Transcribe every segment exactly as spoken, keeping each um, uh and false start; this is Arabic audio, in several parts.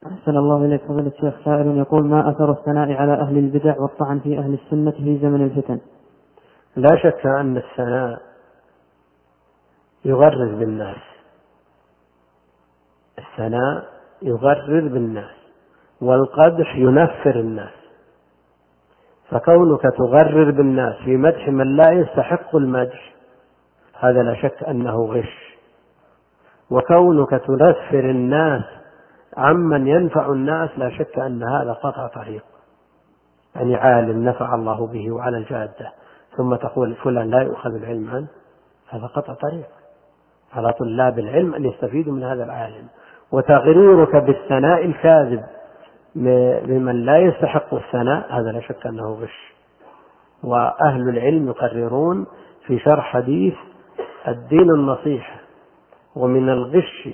أحسن الله إليك فضيلة الشيخ. سائل يقول: ما أثر الثناء على أهل البدع والطعن في أهل السنة في زمن الفتن؟ لا شك أن الثناء يغرر بالناس، الثناء يغرر بالناس، والقدح ينفر الناس. فكونك تغرر بالناس في مدح من لا يستحق المدح هذا لا شك أنه غش، وكونك تنفر الناس عمن ينفع الناس لا شك أن هذا قطع طريق. يعني عالم نفع الله به وعلى الجادة ثم تقول فلان لا يؤخذ العلم عنه، هذا قطع طريق. على طلاب العلم أن يستفيدوا من هذا العالم. وتغريرك بالثناء الكاذب لمن لا يستحق الثناء هذا لا شك أنه غش. وأهل العلم يقررون في شرح حديث الدين النصيحة: ومن الغش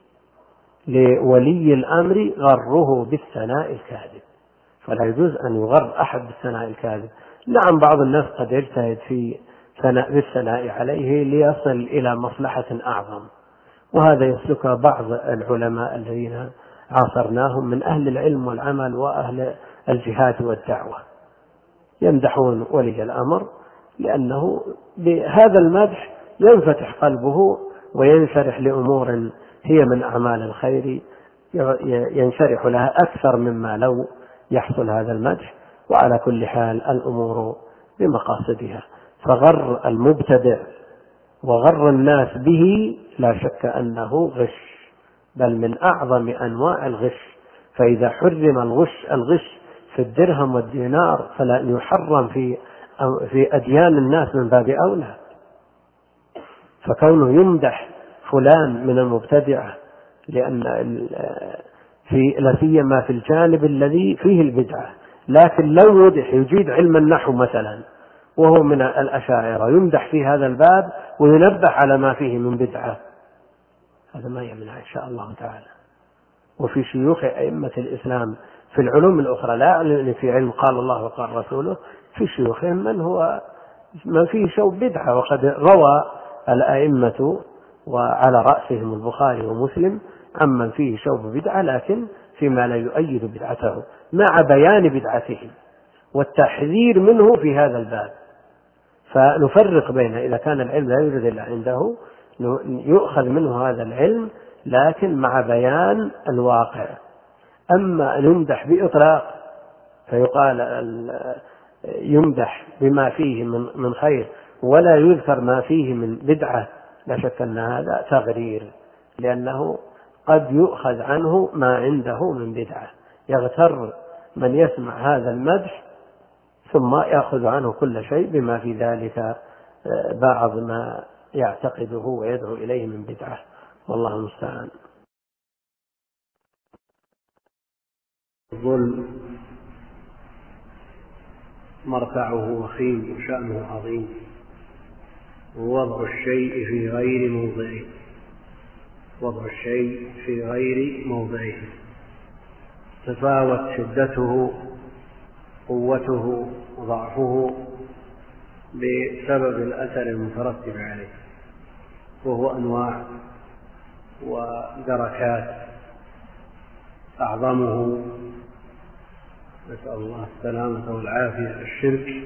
لولي الأمر غره بالثناء الكاذب. فلا يجوز أن يغر أحد بالثناء الكاذب. نعم بعض الناس قد يجتهد في ثناء بالثناء عليه ليصل إلى مصلحة أعظم، وهذا يسلك بعض العلماء الذين عاصرناهم من أهل العلم والعمل وأهل الجهاد والدعوة، يمدحون ولي الأمر لأنه بهذا المدح ينفتح قلبه وينشرح لأمور هي من أعمال الخير، ينشرح لها أكثر مما لو يحصل هذا المدح. وعلى كل حال الأمور بمقاصدها. فغر المبتدع وغر الناس به لا شك أنه غش، بل من أعظم أنواع الغش. فإذا حرم الغش الغش في الدرهم والدينار فلا يحرم في في أديان الناس من باب أولى. فكونه يمدح فلان من المبتدعة لأن في لا سيما في الجانب الذي فيه البدعة، لكن لو يمدح يجيد علم النحو مثلا وهو من الأشاعرة يمدح في هذا الباب وينبه على ما فيه من بدعة، هذا ما يمنع إن شاء الله تعالى. وفي شيوخ أئمة الإسلام في العلوم الأخرى، لا يعني في علم قال الله وقال رسوله، في شيوخهم من هو من فيه شوب بدعة، وقد روى الأئمة وعلى رأسهم البخاري ومسلم عمن فيه شوب بدعة، لكن فيما لا يؤيد بدعته مع بيان بدعته والتحذير منه في هذا الباب. فنفرق بين إذا كان العلم لا يوجد إلا عنده يؤخذ منه هذا العلم لكن مع بيان الواقع. أما أن يمدح بإطلاق فيقال يمدح بما فيه من خير ولا يذكر ما فيه من بدعة، لا شك أن هذا تغرير، لأنه قد يؤخذ عنه ما عنده من بدعة. يغتر من يسمع هذا المدح ثم يأخذ عنه كل شيء بما في ذلك بعض ما يعتقده ويدعو إليه من بدعة، والله المستعان. الظلم مرتعه وخيم وشأنه عظيم، ووضع الشيء في غير موضعه وضع الشيء في غير موضعه تفاوت شدته قوته وضعفه بسبب الأثر المترتب عليه، وهو أنواع ودركات. أعظمه نسأل الله السلامة والعافية الشرك،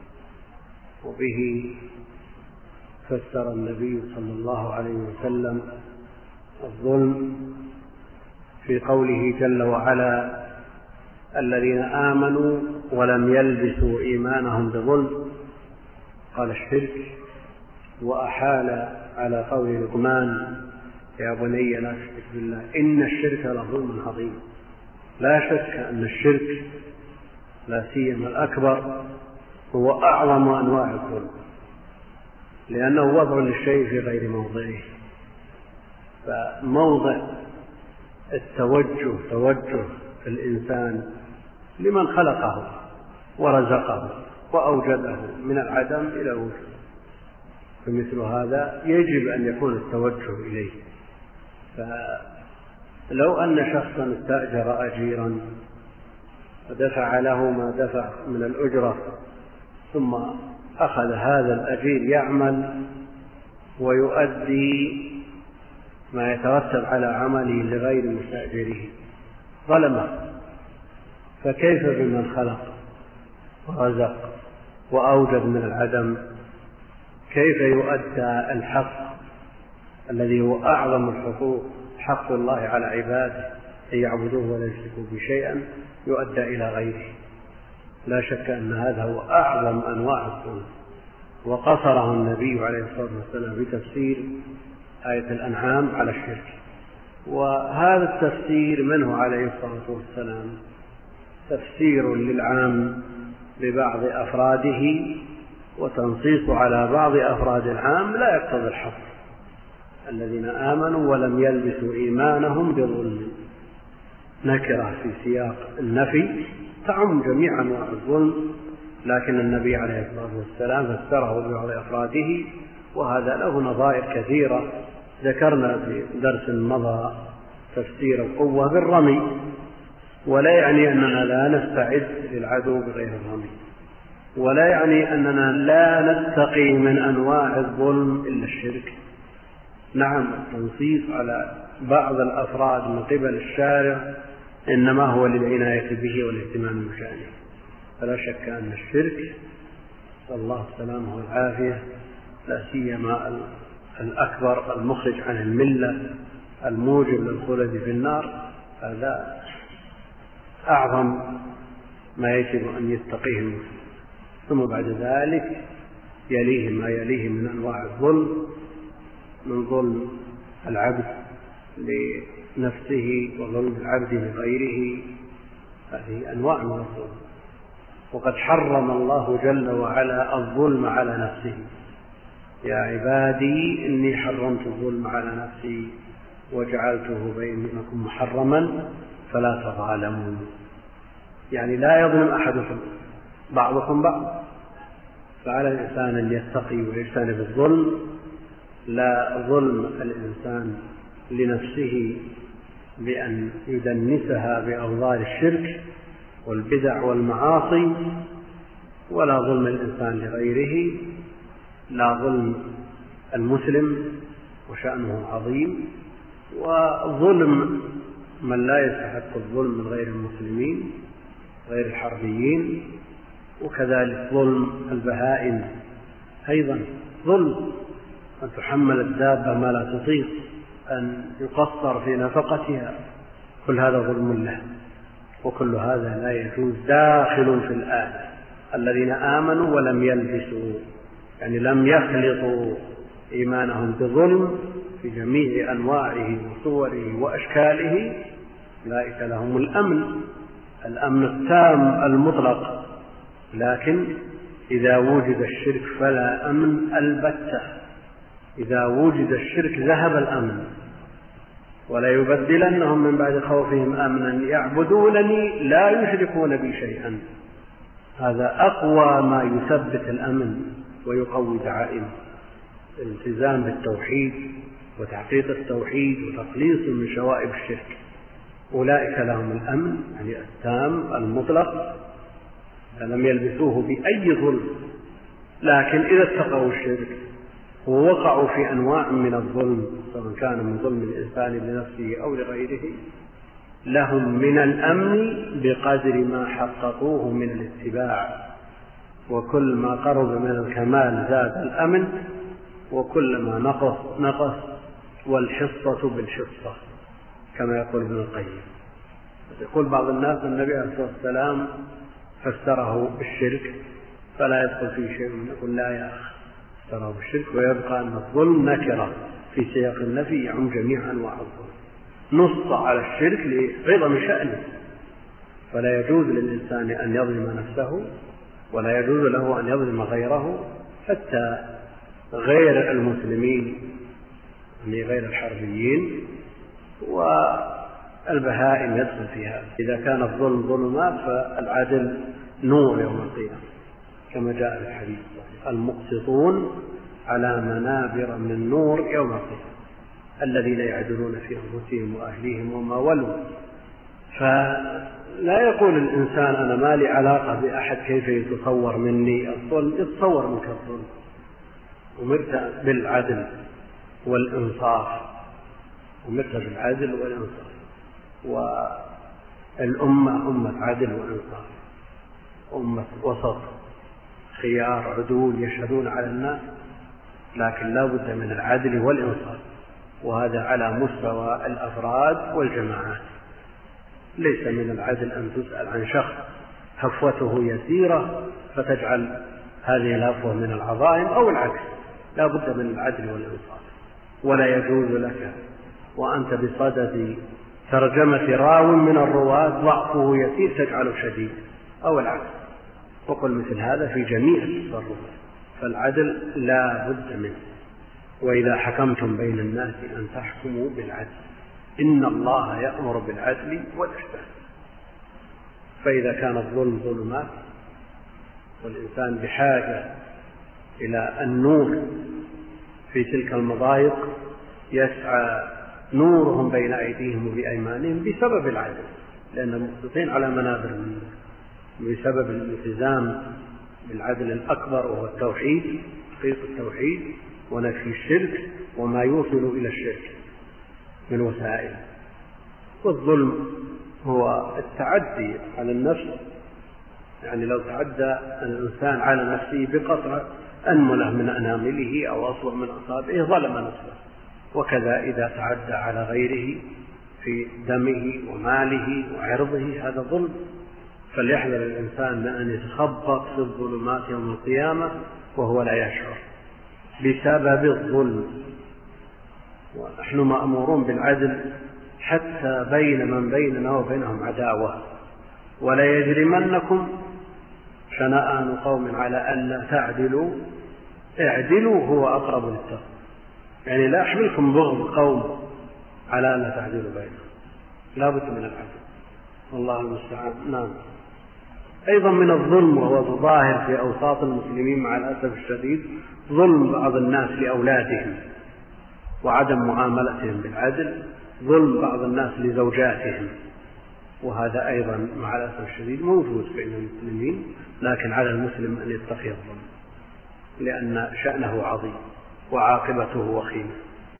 وبه فسر النبي صلى الله عليه وسلم الظلم في قوله جل وعلا: الذين آمنوا ولم يلبسوا إيمانهم بظلم. قال الشرك، وأحال على قول لقمان: يا بني لا تشرك بالله إن الشرك لظلم عظيم. لا شك أن الشرك لا سيما الأكبر هو أعظم أنواع الظلم، لأنه وضع للشيء في غير موضعه. فموضع التوجه توجه الإنسان لمن خلقه ورزقه وأوجده من العدم إلى الوجود، فمثل هذا يجب أن يكون التوجه إليه. فلو أن شخصا استأجر أجيرا ودفع له ما دفع من الأجرة ثم أخذ هذا الأجير يعمل ويؤدي ما يترتب على عمله لغير مستأجره، ظلمه، فكيف بمن خلق ورزق وأوجد من العدم؟ كيف يؤدى الحق الذي هو أعظم الحقوق، حق الله على عباده أن يعبدوه ولا يشركوا به شيئا، يؤدى إلى غيره؟ لا شك أن هذا هو أعظم أنواع الظلم، وقصره النبي عليه الصلاة والسلام بتفسير آية الأنعام على الشرك. وهذا التفسير منه عليه الصلاة والسلام تفسير للعام لبعض أفراده، وتنصيص على بعض أفراد العام لا يقتضي الحصر. الذين آمنوا ولم يلبسوا إيمانهم بظلم، نكرة في سياق النفي تعم جميع أنواع الظلم، لكن النبي عليه الصلاة والسلام فسره ببعض أفراده، وهذا له نظائر كثيرة. ذكرنا في درس مضى تفسير القوة بالرمي، ولا يعني أننا لا نستعد للعدو بغير الرمي، ولا يعني أننا لا نتقي من أنواع الظلم إلا الشرك. نعم، التنصيص على بعض الأفراد من قبل الشارع إنما هو للعناية به والاهتمام بشأنه، فلا شك أن الشرك صلى الله السلامة والعافية، لا سيما الأكبر المخرج عن الملة الموجب للخلد في النار، هذا أعظم ما يجب أن يتقيه المسلم. ثم بعد ذلك يليه ما يليه من أنواع الظلم، من ظلم العبد لنفسه وظلم العبد لغيره، هذه أنواع من الظلم. وقد حرم الله جل وعلا الظلم على نفسه: يا عبادي إني حرمت الظلم على نفسي وجعلته بينكم محرما فلا تظالموا. يعني لا يظلم أحدكم بعضكم بعض، فعلى الإنسان أن يتقي ويجتنب الظلم. لا ظلم الإنسان لنفسه بأن يدنسها بأوضار الشرك والبدع والمعاصي، ولا ظلم الإنسان لغيره، لا ظلم المسلم وشأنه عظيم، وظلم من لا يستحق الظلم من غير المسلمين غير الحربيين، وكذلك ظلم البهائم أيضا ظلم، أن تحمل الدابة ما لا تطيق، أن يقصر في نفقتها، كل هذا ظلم له، وكل هذا لا يجوز، داخل في الآية: الذين آمنوا ولم يلبسوا، يعني لم يخلطوا إيمانهم بظلم في جميع أنواعه وصوره وأشكاله، أولئك لهم الأمن، الأمن التام المطلق. لكن إذا وجد الشرك فلا أمن البتة، إذا وجد الشرك ذهب الأمن. ولا يبدلنهم من بعد خوفهم أمنا يعبدونني لا يشركون بي شيئا. هذا أقوى ما يثبت الأمن ويقوي دعائمه، الالتزام بالتوحيد وتحقيق التوحيد وتخليص من شوائب الشرك. أولئك لهم الأمن، يعني التام المطلق، لم يلبسوه بأي ظلم. لكن إذا اتقوا الشرك ووقعوا في أنواع من الظلم، سواء كان من ظلم الإنسان لنفسه أو لغيره، لهم من الأمن بقدر ما حققوه من الاتباع، وكل ما قرب من الكمال زاد الأمن، وكل ما نقص نقص، والحصة بالحصة كما يقول ابن القيم. يقول بعض الناس النبي عليه الصلاة والسلام فسره بالشرك فلا يدخل فيه شيء، يقول لا يا أخي، فسره بالشرك ويبقى أن الظلم نكرة في سياق النفي يعم جميع أنواع الظلم، نص على الشرك لعظم شأنه، فلا يجوز للإنسان أن يظلم نفسه، ولا يجوز له أن يظلم غيره، حتى غير المسلمين يعني غير الحربيين والبهائم يدخل فيها. إذا كان الظلم ظلمات فالعدل نور يوم القيامة، كما جاء في الحديث: المقسطون على منابر من نور يوم القيامة، الذين يعدلون في أنفسهم وأهليهم وما ولوا. فلا يقول الإنسان أنا ما لي علاقة بأحد كيف يتصور مني الظلم، يتصور منك الظلم. أمرت بالعدل والإنصاف، أمرت بالعدل والإنصاف، الأمة أمة عدل وإنصاف، أمة وسط، خيار عدول يشهدون على الناس، لكن لا بد من العدل والإنصاف، وهذا على مستوى الأفراد والجماعات. ليس من العدل أن تسأل عن شخص هفوته يسيرة فتجعل هذه الهفوة من العظائم أو العكس، لا بد من العدل والإنصاف. ولا يجوز لك وأنت بصدد ترجمة راو من الرواة ضعفه يسير تجعله شديد أو العكس، وقل مثل هذا في جميع التصرفات. فالعدل لا بد منه. وإذا حكمتم بين الناس أن تحكموا بالعدل، إن الله يأمر بالعدل والإحسان. فإذا كان الظلم ظلمات والإنسان بحاجة إلى النور في تلك المضايق، يسعى نورهم بين أيديهم وبأيمانهم بسبب العدل، لأن المقسطين على منابر من بسبب الالتزام بالعدل الأكبر وهو التوحيد، تحقيق التوحيد ونفي الشرك وما يوصل إلى الشرك من وسائل. والظلم هو التعدي على النفس، يعني لو تعدى الإنسان على نفسه بقطع أنملة من أنامله أو أصبع من أصابعه ظلم نفسه. وكذا إذا تعدى على غيره في دمه وماله وعرضه هذا ظلم. فليحذر الإنسان من أن يتخبط في الظلمات يوم القيامة وهو لا يشعر بسبب الظلم. ونحن مأمورون بالعدل حتى بين من بيننا وبينهم عداوة. ولا يجرمنكم شنآن قوم على ألا تعدلوا اعدلوا هو أقرب للتقوى، يعني لا يحملكم بغض قوم على ألا تعدلوا بينهم، لا بد من العدل، والله المستعان. نعم. أيضا من الظلم وهو ظاهر في أوساط المسلمين مع الأسف الشديد ظلم بعض الناس لأولادهم وعدم معاملتهم بالعدل، ظلم بعض الناس لزوجاتهم، وهذا أيضا مع الأسف الشديد موجود بين المسلمين، لكن على المسلم أن يتقي الظلم لأن شأنه عظيم وعاقبته وخيمة.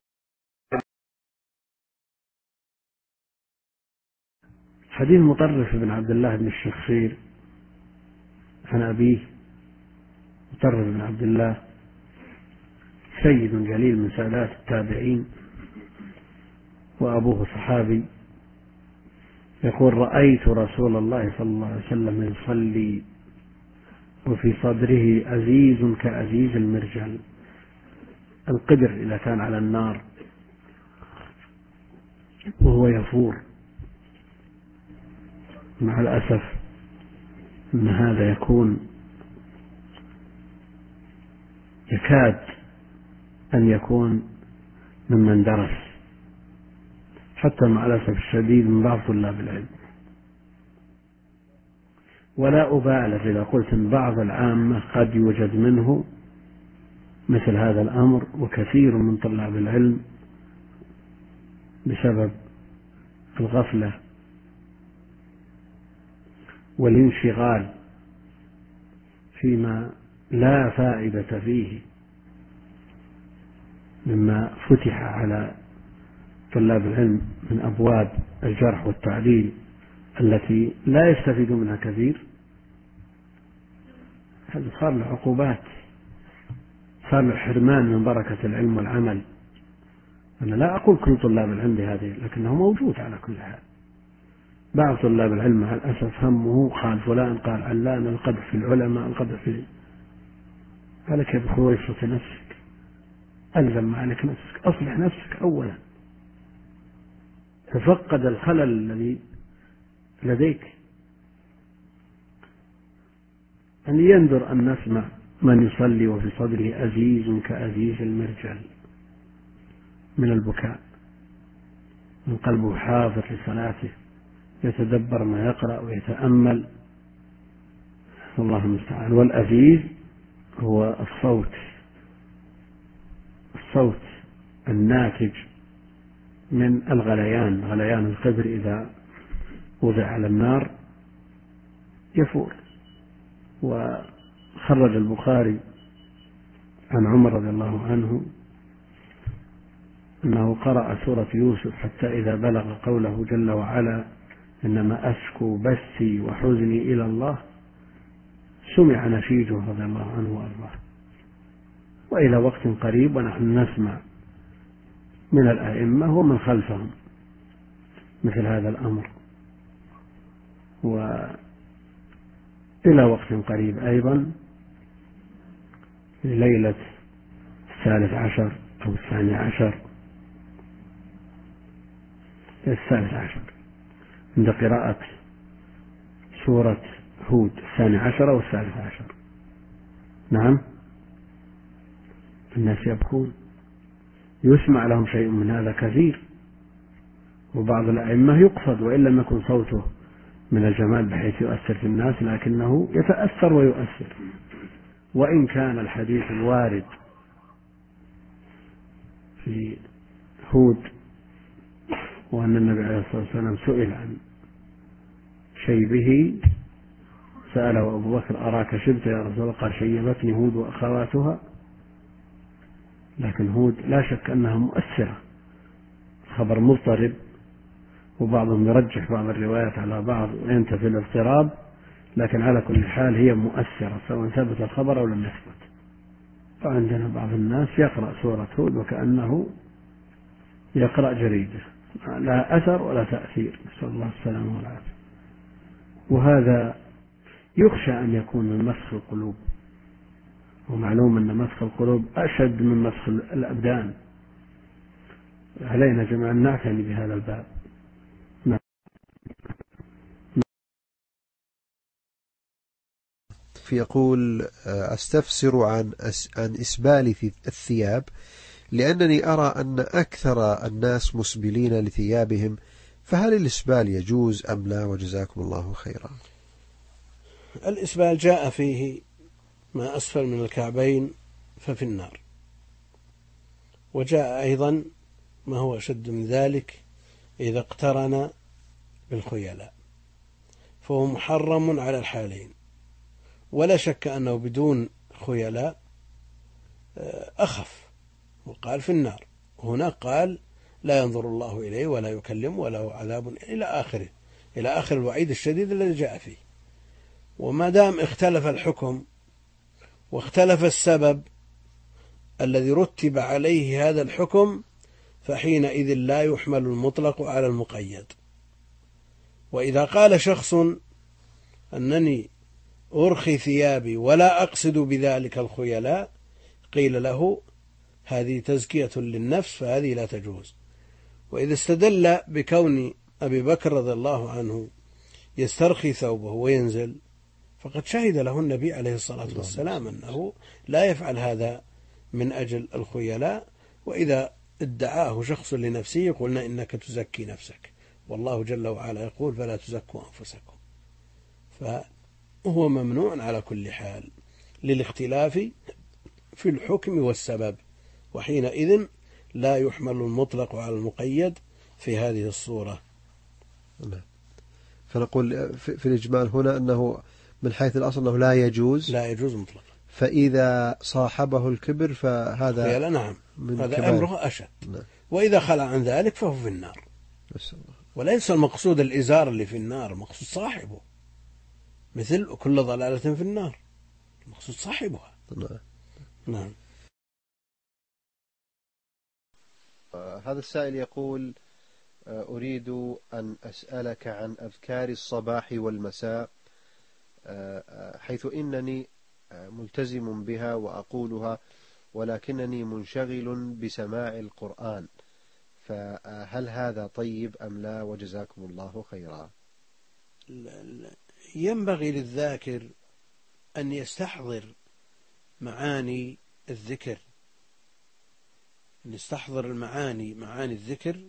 حديث مطرف بن عبد الله بن الشخير عن أبيه. مطرف بن عبد الله سيد جليل من سادات التابعين، وأبوه صحابي، يقول: رأيت رسول الله صلى الله عليه وسلم يصلي وفي صدره أزيز كأزيز المرجل، القدر إذا كان على النار وهو يفور. مع الأسف أن هذا يكون يكاد أن يكون ممن درس، حتى مع الأسف الشديد من بعض طلاب العلم. ولا أبالغ إذا قلت أن بعض العامة قد يوجد منه مثل هذا الأمر، وكثير من طلاب العلم بسبب الغفلة والانشغال فيما لا فائدة فيه مما فتح على طلاب العلم من أبواب الجرح والتعديل التي لا يستفيد منها كثير، هذا صار له عقوبات، صار له حرمان من بركة العلم والعمل. أنا لا أقول كل طلاب العلم بهذه، لكنه موجود على كل حال. بعض طلاب العلم مع الأسف همه قال فلان قال علان، القدح في العلماء، القدح في عليك يا بخويصة نفسك، ألزم ما عليك نفسك، أصلح نفسك أولا، تفقد الخلل الذي لديك. أن يندر أن نسمع من يصلي وفي صدره أزيز كأزيز المرجل من البكاء، من قلبه حاضر لصلاته، يتدبر ما يقرأ ويتأمل، والله المستعان. والأزيز هو الصوت الصوت الناتج من الغليان، غليان القدر إذا وضع على النار يفور. وخرج البخاري عن عمر رضي الله عنه أنه قرأ سورة يوسف حتى إذا بلغ قوله جل وعلا: إنما أشكو بثي وحزني إلى الله، سمع نشيده رضي الله عنه وأرضاه. وإلى وقت قريب ونحن نسمع من الأئمة ومن خلفهم مثل هذا الأمر. وإلى وقت قريب أيضا ليلة الثالث عشر أو الثاني عشر الثالث عشر عند قراءة سورة هود الثاني عشر أو الثالث عشر، نعم، الناس يبكون، يسمع لهم شيء من هذا كثير. وبعض الأئمة يقصد وإن لم يكن صوته من الجمال بحيث يؤثر في الناس، لكنه يتأثر ويؤثر. وإن كان الحديث الوارد في هود وأن النبي عليه الصلاة والسلام سئل عن شيبه، سأله أبو بكر أراك شبت يا رسول الله؟ قال شيبتني هود وأخواتها. لكن هود لا شك أنها مؤثرة، خبر مضطرب، وبعضهم يرجح بعض الروايات على بعض وينتفي الاضطراب، لكن على كل حال هي مؤثرة سواء ثبت الخبر أو لم يثبت. فعندنا بعض الناس يقرأ سورة هود وكأنه يقرأ جريدة، لا أثر ولا تأثير، نسأل الله السلامة والعافية. وهذا يخشى أن يكون من مسخ القلوب، ومعلوم أن مسخ القلوب أشد من مسخ الأبدان. علينا جميعا نعتني بهذا الباب. يقول أستفسر عن عن إسبال الثياب، لأنني أرى أن أكثر الناس مسبلين لثيابهم، فهل الإسبال يجوز أم لا؟ وجزاكم الله خيرا. الإسبال جاء فيه ما أسفل من الكعبين ففي النار، وجاء أيضا ما هو أشد من ذلك إذا اقترن بالخيلاء، فهو محرم على الحالين. ولا شك أنه بدون خيلاء أخف، وقال في النار، هنا قال لا ينظر الله إليه ولا يكلم وله عذاب إلى آخره، إلى آخر الوعيد الشديد الذي جاء فيه. وما دام اختلف الحكم واختلف السبب الذي رتب عليه هذا الحكم، فحينئذ لا يحمل المطلق على المقيد. وإذا قال شخص أنني أرخي ثيابي ولا أقصد بذلك الخيلاء، قيل له هذه تزكية للنفس فهذه لا تجوز. وإذا استدل بكون أبي بكر رضي الله عنه يسترخي ثوبه وينزل، فقد شهد له النبي عليه الصلاة والسلام أنه لا يفعل هذا من أجل الخيلاء. وإذا ادعاه شخص لنفسه قلنا إنك تزكي نفسك، والله جل وعلا يقول فلا تزكوا أنفسكم. فهو ممنوع على كل حال للاختلاف في الحكم والسبب، وحينئذ لا يحمل المطلق على المقيد في هذه الصورة. فنقول في الإجمال هنا أنه من حيث الأصل أنه لا يجوز لا يجوز مطلقا. فإذا صاحبه الكبر فهذا نعم هذا كبار. أمره أشد. نعم. وإذا خلع عن ذلك فهو في النار. وليس المقصود الإزار اللي في النار، المقصود صاحبه، مثل كل ضلالة في النار، المقصود صاحبها. نعم. نعم. هذا السائل يقول أريد أن أسألك عن أذكار الصباح والمساء، حيث إنني ملتزم بها وأقولها، ولكنني منشغل بسماع القرآن، فهل هذا طيب أم لا؟ وجزاكم الله خيرا. ينبغي للذاكر أن يستحضر معاني الذكر، أن يستحضر المعاني معاني الذكر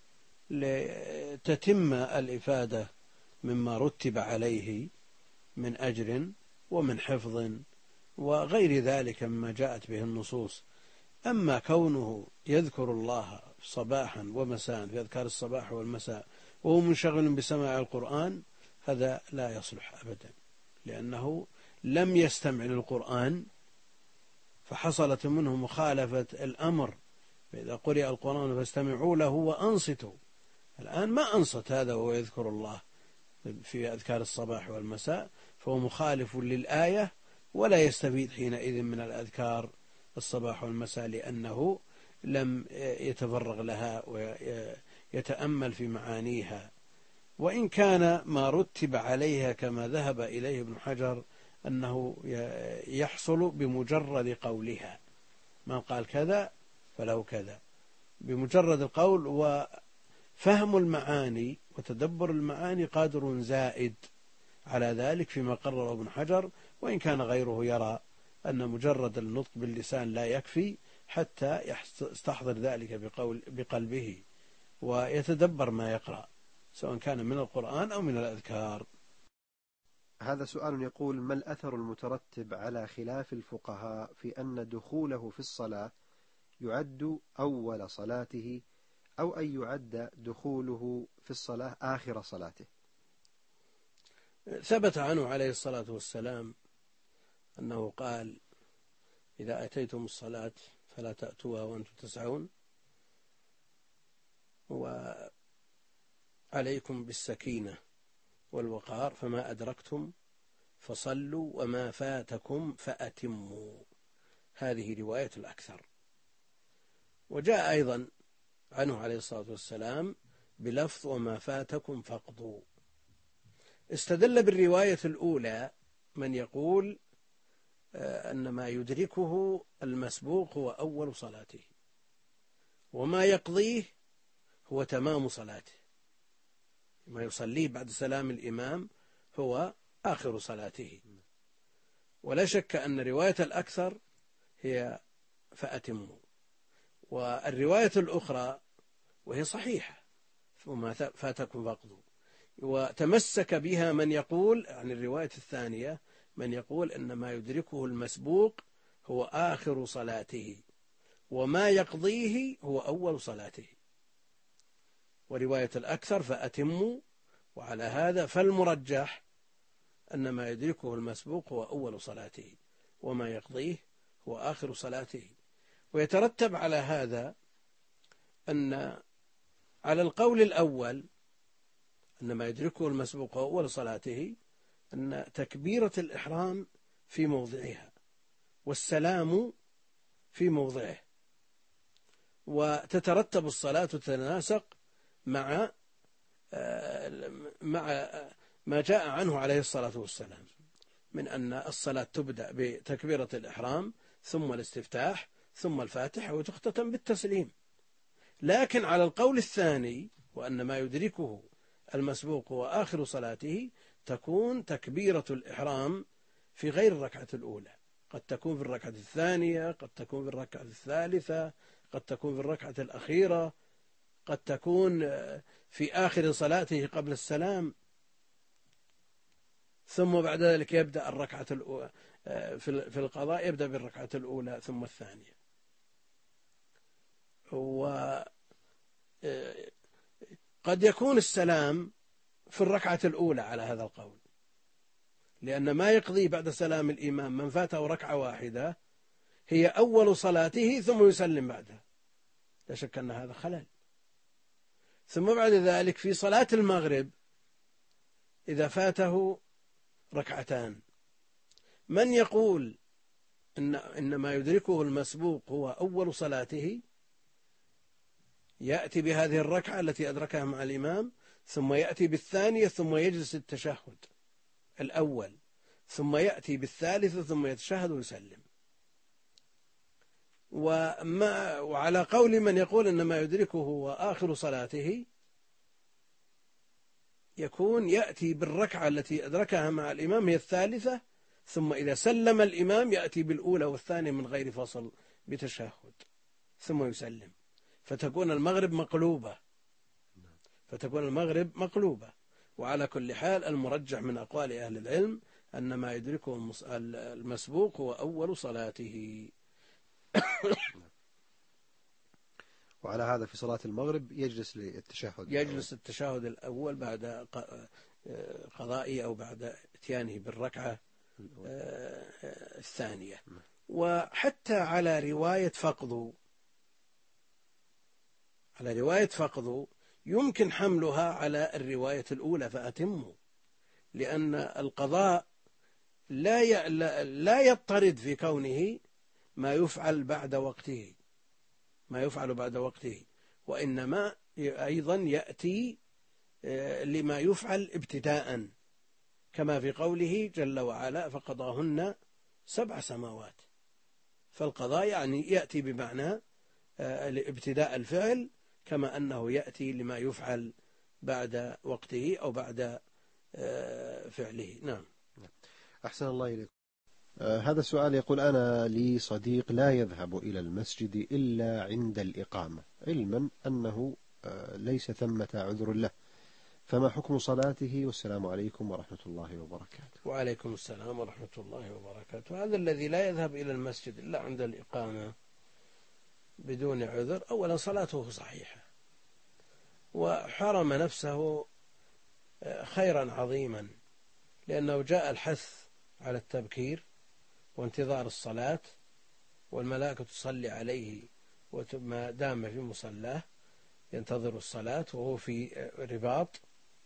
لتتم الإفادة مما رتب عليه من أجر ومن حفظ وغير ذلك مما جاءت به النصوص. أما كونه يذكر الله صباحا ومساء في أذكار الصباح والمساء وهو منشغل بسماع القرآن، هذا لا يصلح أبدا، لأنه لم يستمع للقرآن فحصلت منه مخالفة الأمر، فإذا قرئ القرآن فاستمعوا له وأنصتوا. الآن ما أنصت هذا وهو يذكر الله، في أذكار الصباح والمساء فهو مخالف للآية، ولا يستفيد حينئذ من الأذكار الصباح والمساء لأنه لم يتفرغ لها ويتأمل في معانيها. وإن كان ما رتب عليها كما ذهب إليه ابن حجر أنه يحصل بمجرد قولها، من قال كذا فله كذا بمجرد القول، وفهم المعاني وتدبر المعاني قادر زائد على ذلك فيما قرره ابن حجر، وإن كان غيره يرى أن مجرد النطق باللسان لا يكفي حتى يستحضر ذلك بقول بقلبه ويتدبر ما يقرأ سواء كان من القرآن أو من الأذكار. هذا سؤال يقول: ما الأثر المترتب على خلاف الفقهاء في أن دخوله في الصلاة يعد أول صلاته، أو أن يعد دخوله في الصلاة آخر صلاته؟ ثبت عنه عليه الصلاة والسلام أنه قال: إذا أتيتم الصلاة فلا تأتوها وأنتم تسعون، وعليكم بالسكينة والوقار، فما أدركتم فصلوا وما فاتكم فأتموا. هذه رواية الأكثر. وجاء أيضا عنه عليه الصلاة والسلام بلفظ وما فاتكم فاقضوا. استدل بالرواية الأولى من يقول أن ما يدركه المسبوق هو أول صلاته، وما يقضيه هو تمام صلاته، ما يصليه بعد سلام الإمام هو آخر صلاته. ولا شك أن رواية الأكثر هي فأتموا، والرواية الأخرى وهي صحيحة وما فاتكم فاقضوا، وتمسك بها من يقول عن الرواية الثانية من يقول أن ما يدركه المسبوق هو آخر صلاته، وما يقضيه هو أول صلاته. ورواية الأكثر فأتموا، وعلى هذا فالمرجح أن ما يدركه المسبوق هو أول صلاته، وما يقضيه هو آخر صلاته. ويترتب على هذا أن على القول الأول أن ما يدركه المسبوق هو أول صلاته أن تكبيرة الإحرام في موضعها والسلام في موضعه، وتترتب الصلاة وتتناسق مع مع ما جاء عنه عليه الصلاة والسلام من أن الصلاة تبدأ بتكبيرة الإحرام ثم الاستفتاح ثم الفاتحة وتختتم بالتسليم. لكن على القول الثاني وأن ما يدركه المسبوق هو آخر صلاته تكون تكبيرة الإحرام في غير الركعة الأولى، قد تكون في الركعة الثانية، قد تكون في الركعة الثالثة، قد تكون في الركعة الأخيرة، قد تكون في آخر صلاته قبل السلام، ثم بعد ذلك يبدأ الركعة الأولى في القضاء يبدأ بالركعة الأولى ثم الثانية. وقد يكون السلام في الركعة الأولى على هذا القول، لأن ما يقضي بعد سلام الإمام من فاته ركعة واحدة هي أول صلاته ثم يسلم بعدها، لا شك أن هذا خلل. ثم بعد ذلك في صلاة المغرب إذا فاته ركعتان، من يقول إن, إن ما يدركه المسبوق هو أول صلاته يأتي بهذه الركعة التي أدركها مع الإمام، ثم يأتي بالثانية ثم يجلس التشهد الأول، ثم يأتي بالثالثة ثم يتشهد ويسلم. وما وعلى قول من يقول أن ما يدركه هو آخر صلاته يكون يأتي بالركعة التي أدركها مع الإمام هي الثالثة، ثم إذا سلم الإمام يأتي بالأولى والثانية من غير فصل بتشهد ثم يسلم، فتكون المغرب مقلوبة فتكون المغرب مقلوبة. وعلى كل حال المرجح من أقوال أهل العلم أن ما يدركه المسبوق هو أول صلاته. وعلى هذا في صلاة المغرب يجلس للتشهد يجلس التشهد الأول بعد قضائه أو بعد اتيانه بالركعة الثانية. وحتى على رواية فقد على رواية فقد يمكن حملها على الرواية الأولى فأتموا، لأن القضاء لا لا يضطرد في كونه ما يفعل بعد وقته ما يفعل بعد وقته وإنما أيضا يأتي لما يفعل ابتداء، كما في قوله جل وعلا فقضاهن سبع سماوات. فالقضاء يعني يأتي بمعنى ابتداء الفعل، كما أنه يأتي لما يفعل بعد وقته أو بعد فعله. نعم. أحسن الله إليكم. آه هذا السؤال يقول: أنا لي صديق لا يذهب إلى المسجد إلا عند الإقامة، علما أنه آه ليس ثمة عذر له، فما حكم صلاته؟ والسلام عليكم ورحمة الله وبركاته. وعليكم السلام ورحمة الله وبركاته. هذا الذي لا يذهب إلى المسجد إلا عند الإقامة بدون عذر، أولا صلاته صحيحة، وحرم نفسه خيرا عظيما، لأنه جاء الحث على التبكير وانتظار الصلاة، والملائكة تصلي عليه وما دام في مصلاه ينتظر الصلاة وهو في رباط،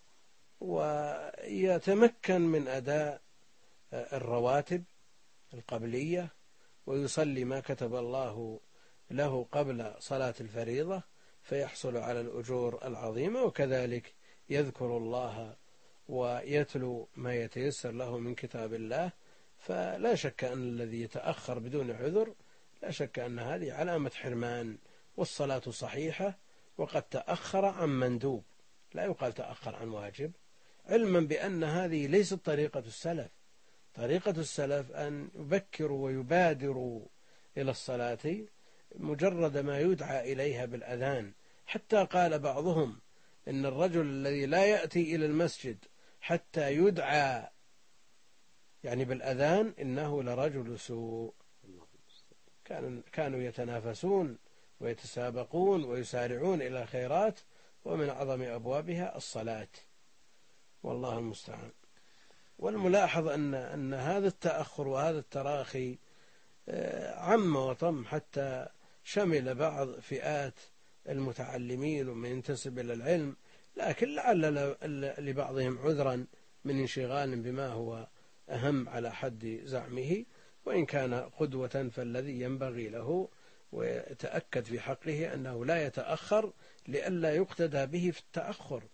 ويتمكن من أداء الرواتب القبلية ويصلي ما كتب الله له قبل صلاة الفريضة فيحصل على الأجور العظيمة، وكذلك يذكر الله ويتلو ما يتيسر له من كتاب الله. فلا شك أن الذي يتأخر بدون عذر لا شك أن هذه علامة حرمان، والصلاة صحيحة وقد تأخر عن مندوب، لا يقال تأخر عن واجب، علما بأن هذه ليست طريقة السلف. طريقة السلف أن يبكروا ويبادروا إلى الصلاة مجرد ما يدعى إليها بالأذان، حتى قال بعضهم إن الرجل الذي لا يأتي إلى المسجد حتى يدعى يعني بالأذان إنه لرجل سوء. كانوا يتنافسون ويتسابقون ويسارعون إلى الخيرات، ومن أعظم أبوابها الصلاة، والله المستعان. والملاحظ أن أن هذا التأخر وهذا التراخي عم وطم حتى شمل بعض فئات المتعلمين ومن ينتسب إلى العلم، لكن لعل لبعضهم عذرا من انشغال بما هو أهم على حد زعمه، وإن كان قدوة فالذي ينبغي له ويتأكد في حقه أنه لا يتأخر لئلا يقتدى به في التأخر،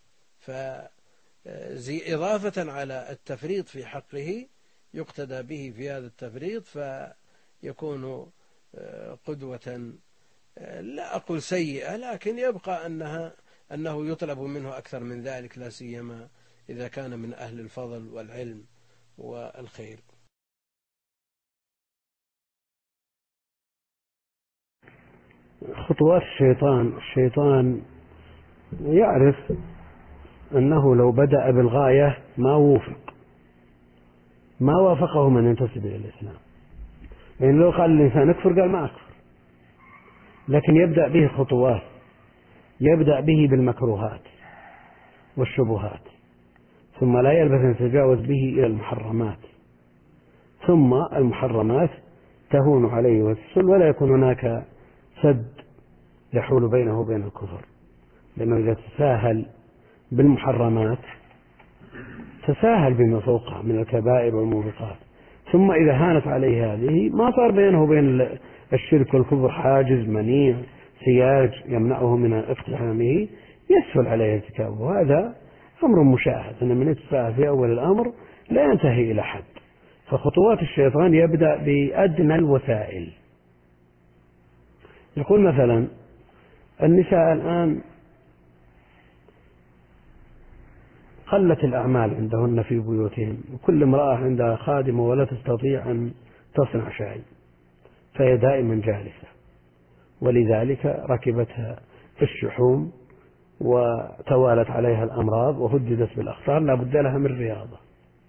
فإضافة على التفريط في حقه يقتدى به في هذا التفريط فيكون قدوة لا أقول سيئة، لكن يبقى أنها أنه يطلب منه أكثر من ذلك، لا سيما إذا كان من أهل الفضل والعلم والخير. خطوات الشيطان الشيطان يعرف أنه لو بدأ بالغاية ما وفق ما وافقه من ينتسب إلى الإسلام، يعني لو قال الإنسان اكفر قال ما أكفر، لكن يبدأ به خطوات، يبدأ به بالمكروهات والشبهات، ثم لا يلبث أن يتجاوز به إلى المحرمات، ثم المحرمات تهون عليه وتسل ولا يكون هناك سد يحول بينه وبين الكفر، لأنه إذا تساهل بالمحرمات تساهل بما فوقها من الكبائر والموبقات، ثم إذا هانت عليه هذه ما صار بينه وبين الشرك والكفر حاجز منيع سياج يمنعه من اقتحامه، يسهل عليه ارتكابه. وهذا أمر مشاهد أن من يتساهل في أول الأمر لا ينتهي إلى حد. فخطوات الشيطان يبدأ بأدنى الوسائل. يقول مثلا النساء الآن قلت الأعمال عندهن في بيوتهن، وكل امرأة عندها خادمة ولا تستطيع أن تصنع شيء، فهي دائما جالسة، ولذلك ركبتها الشحوم وتوالت عليها الأمراض وهددت بالأخطار، لا بد لها من رياضة.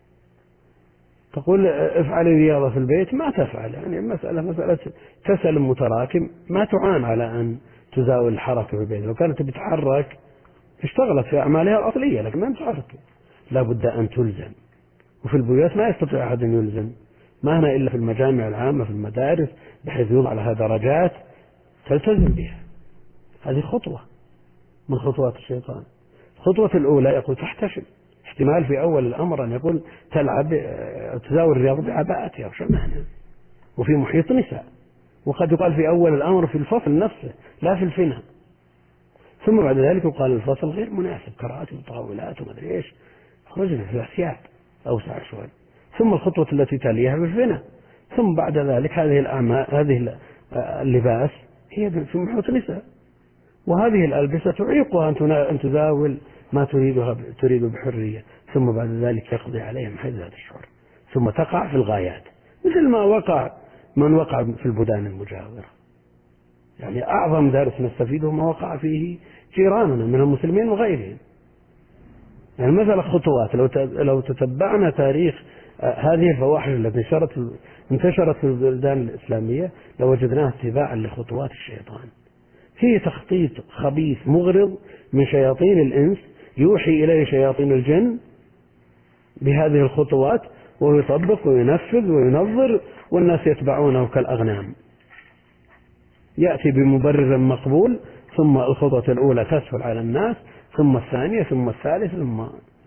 تقول افعلي رياضة في البيت، ما تفعل، يعني مسألة مسألة كسل متراكم، ما تعان على أن تزاول الحركة في البيت. لو كانت بتحرك اشتغلت في أعمالها الأصلية، لكن ما تحرك، لا بد أن تلزم. وفي البيوت ما يستطيع أحد أن يلزم، ما هنا إلا في المجامع العامة في المدارس بحيث يوضع لها درجات تلتزم بها. هذه خطوة من خطوات الشيطان. الخطوة الأولى يقول تحتشم احتمال في أول الأمر أن يقول تلعب تزاول الرياض بعباءتها وش معنى، وفي محيط نساء، وقد يقال في أول الأمر في الفصل نفسه لا في الفناء، ثم بعد ذلك يقال الفصل غير مناسب، كراتب وطاولات وما أدري إيش، خرجنا في الثياب أوسع شوي، ثم الخطوة التي تليها بالفناء، ثم بعد ذلك هذه الأعمال هذه اللباس هي في محيط نساء، وهذه الألبسة تعيقها أن تزاول ما تريدها تريد بحرية، ثم بعد ذلك يقضي عليها من حيث لا تشعر، ثم تقع في الغايات مثل ما وقع من وقع في البلدان المجاورة. يعني أعظم درس نستفيده ما وقع فيه جيراننا من المسلمين وغيرهم. يعني مثلا خطوات، لو لو تتبعنا تاريخ هذه الفواحش التي انتشرت انتشرت في البلدان الإسلامية لوجدناها اتباعا لخطوات الشيطان. هي تخطيط خبيث مغرض من شياطين الإنس يوحي إليه شياطين الجن بهذه الخطوات، ويطبق وينفذ وينظر والناس يتبعونه كالأغنام. يأتي بمبرر مقبول، ثم الخطوة الأولى تسهل على الناس، ثم الثانية، ثم الثالثة، ثم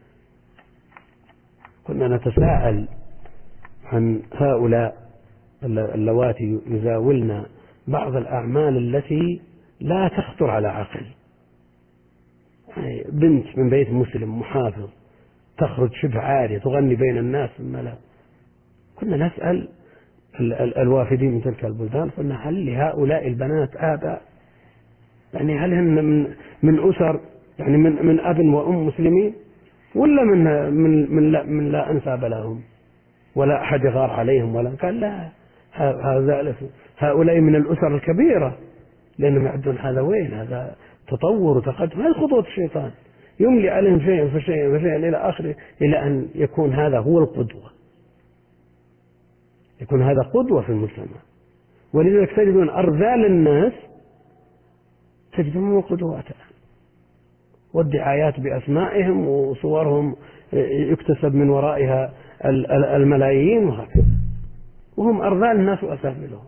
كنا نتساءل عن هؤلاء اللواتي يزاولن بعض الأعمال التي لا تخطر على عقل. يعني بنت من بيت مسلم محافظ تخرج شبه عارية تغني بين الناس في الملأ. كنا نسأل الوافدين من تلك البلدان، قلنا هل لهؤلاء البنات آباء؟ يعني هل هن من من أسر، يعني من من أب وأم مسلمين، ولا من من من لا, من لا أنساب لهم ولا أحد يغار عليهم؟ ولا قال لا، هذا هؤلاء من الأسر الكبيرة، لأنهم يعدون هذا وين، هذا تطور وتقدم. هذه خطوة الشيطان، يملي عليهم شيء فشيء فشيء إلى آخره، إلى أن يكون هذا هو القدوة، يكون هذا قدوة في المجتمع. ولذلك تجدون أرذال الناس تجدون قدوات، والدعايات بأسمائهم وصورهم يكتسب من ورائها الملايين وهكذا، وهم أرذال الناس وأسافلهم،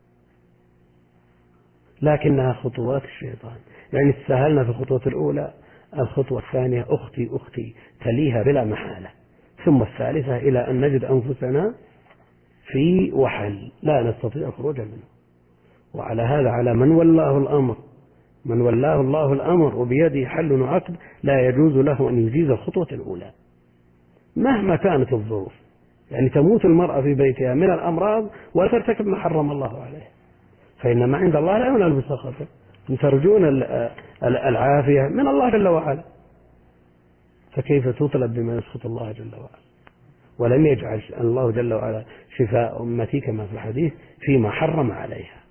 لكنها خطوات الشيطان. يعني تساهلنا في الخطوة الأولى، الخطوة الثانية أختي أختي تليها بلا محالة، ثم الثالثة إلى أن نجد أنفسنا في وحل لا نستطيع الخروج منه. وعلى هذا على من ولاه الأمر، من ولاه الله الأمر وبيده حل وعقد، لا يجوز له أن يجيز الخطوة الأولى مهما كانت الظروف. يعني تموت المرأة في بيتها من الأمراض ولا ترتكب ما حرم الله عليه، فإن ما عند الله لا ينال بسخطه. ترجون العافية من الله جل وعلا، فكيف تطلب بما يسخط الله جل وعلا؟ ولم يجعل الله جل وعلا شفاء أمتي كما في الحديث فيما حرم عليها.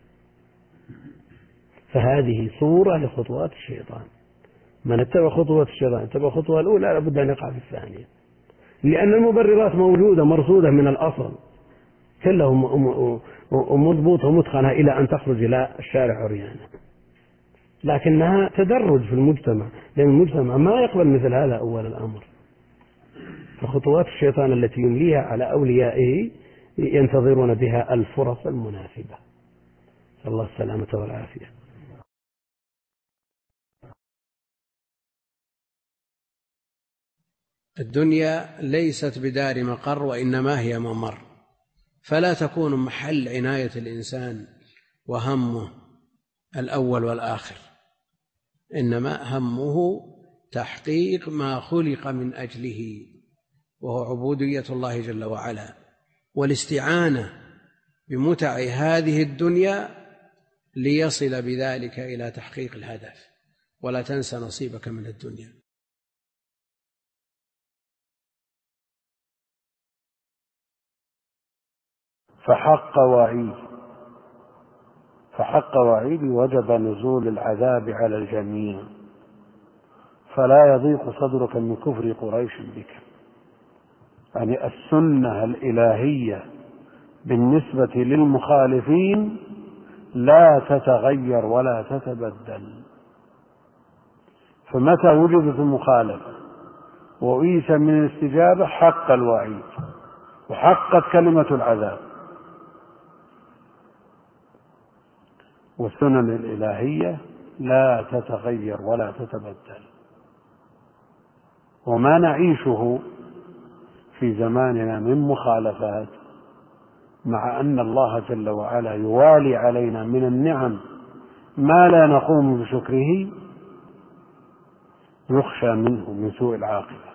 فهذه صورة لخطوات الشيطان. من اتبع خطوات الشيطان اتبع الخطوة الأولى لابد أن يقع في الثانية، لأن المبررات موجودة مرصودة من الأصل كلها مضبوطة ومتقنة إلى أن تخرج إلى الشارع عريانا، لكنها تدرج في المجتمع، لأن المجتمع ما يقبل مثل هذا أول الأمر. فخطوات الشيطان التي يمليها على أوليائه ينتظرون بها الفرص المناسبة. الله السلامة والعافية. الدنيا ليست بدار مقر، وإنما هي ممر، فلا تكون محل عناية الإنسان وهمه الأول والآخر، إنما همه تحقيق ما خلق من أجله، وهو عبودية الله جل وعلا، والاستعانة بمتع هذه الدنيا ليصل بذلك إلى تحقيق الهدف. ولا تنسى نصيبك من الدنيا. فحق وعيد فحق وعيد وجب نزول العذاب على الجميع، فلا يضيق صدرك من كفر قريش بك. يعني السنة الإلهية بالنسبة للمخالفين لا تتغير ولا تتبدل، فمتى وجدت المخالفة وأيس من الاستجابة حق الوعيد وحقت كلمة العذاب. والسنن الإلهية لا تتغير ولا تتبدل، وما نعيشه في زماننا من مخالفات، مع أن الله جل وعلا يوالي علينا من النعم ما لا نقوم بشكره، يخشى منه من سوء العاقبة.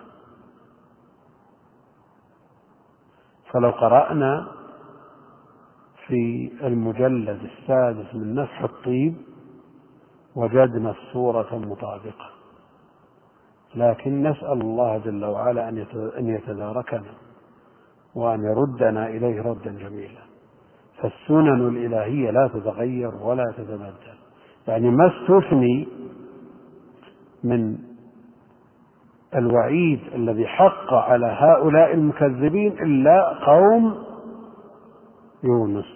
فلو قرأنا في المجلد السادس من نفح الطيب وجدنا الصورة مطابقة، لكن نسأل الله جل وعلا أن يتداركنا وأن يردنا إليه ردا جميلا. فالسنن الإلهية لا تتغير ولا تتبدل، يعني ما استثني من الوعيد الذي حق على هؤلاء المكذبين إلا قوم يونس،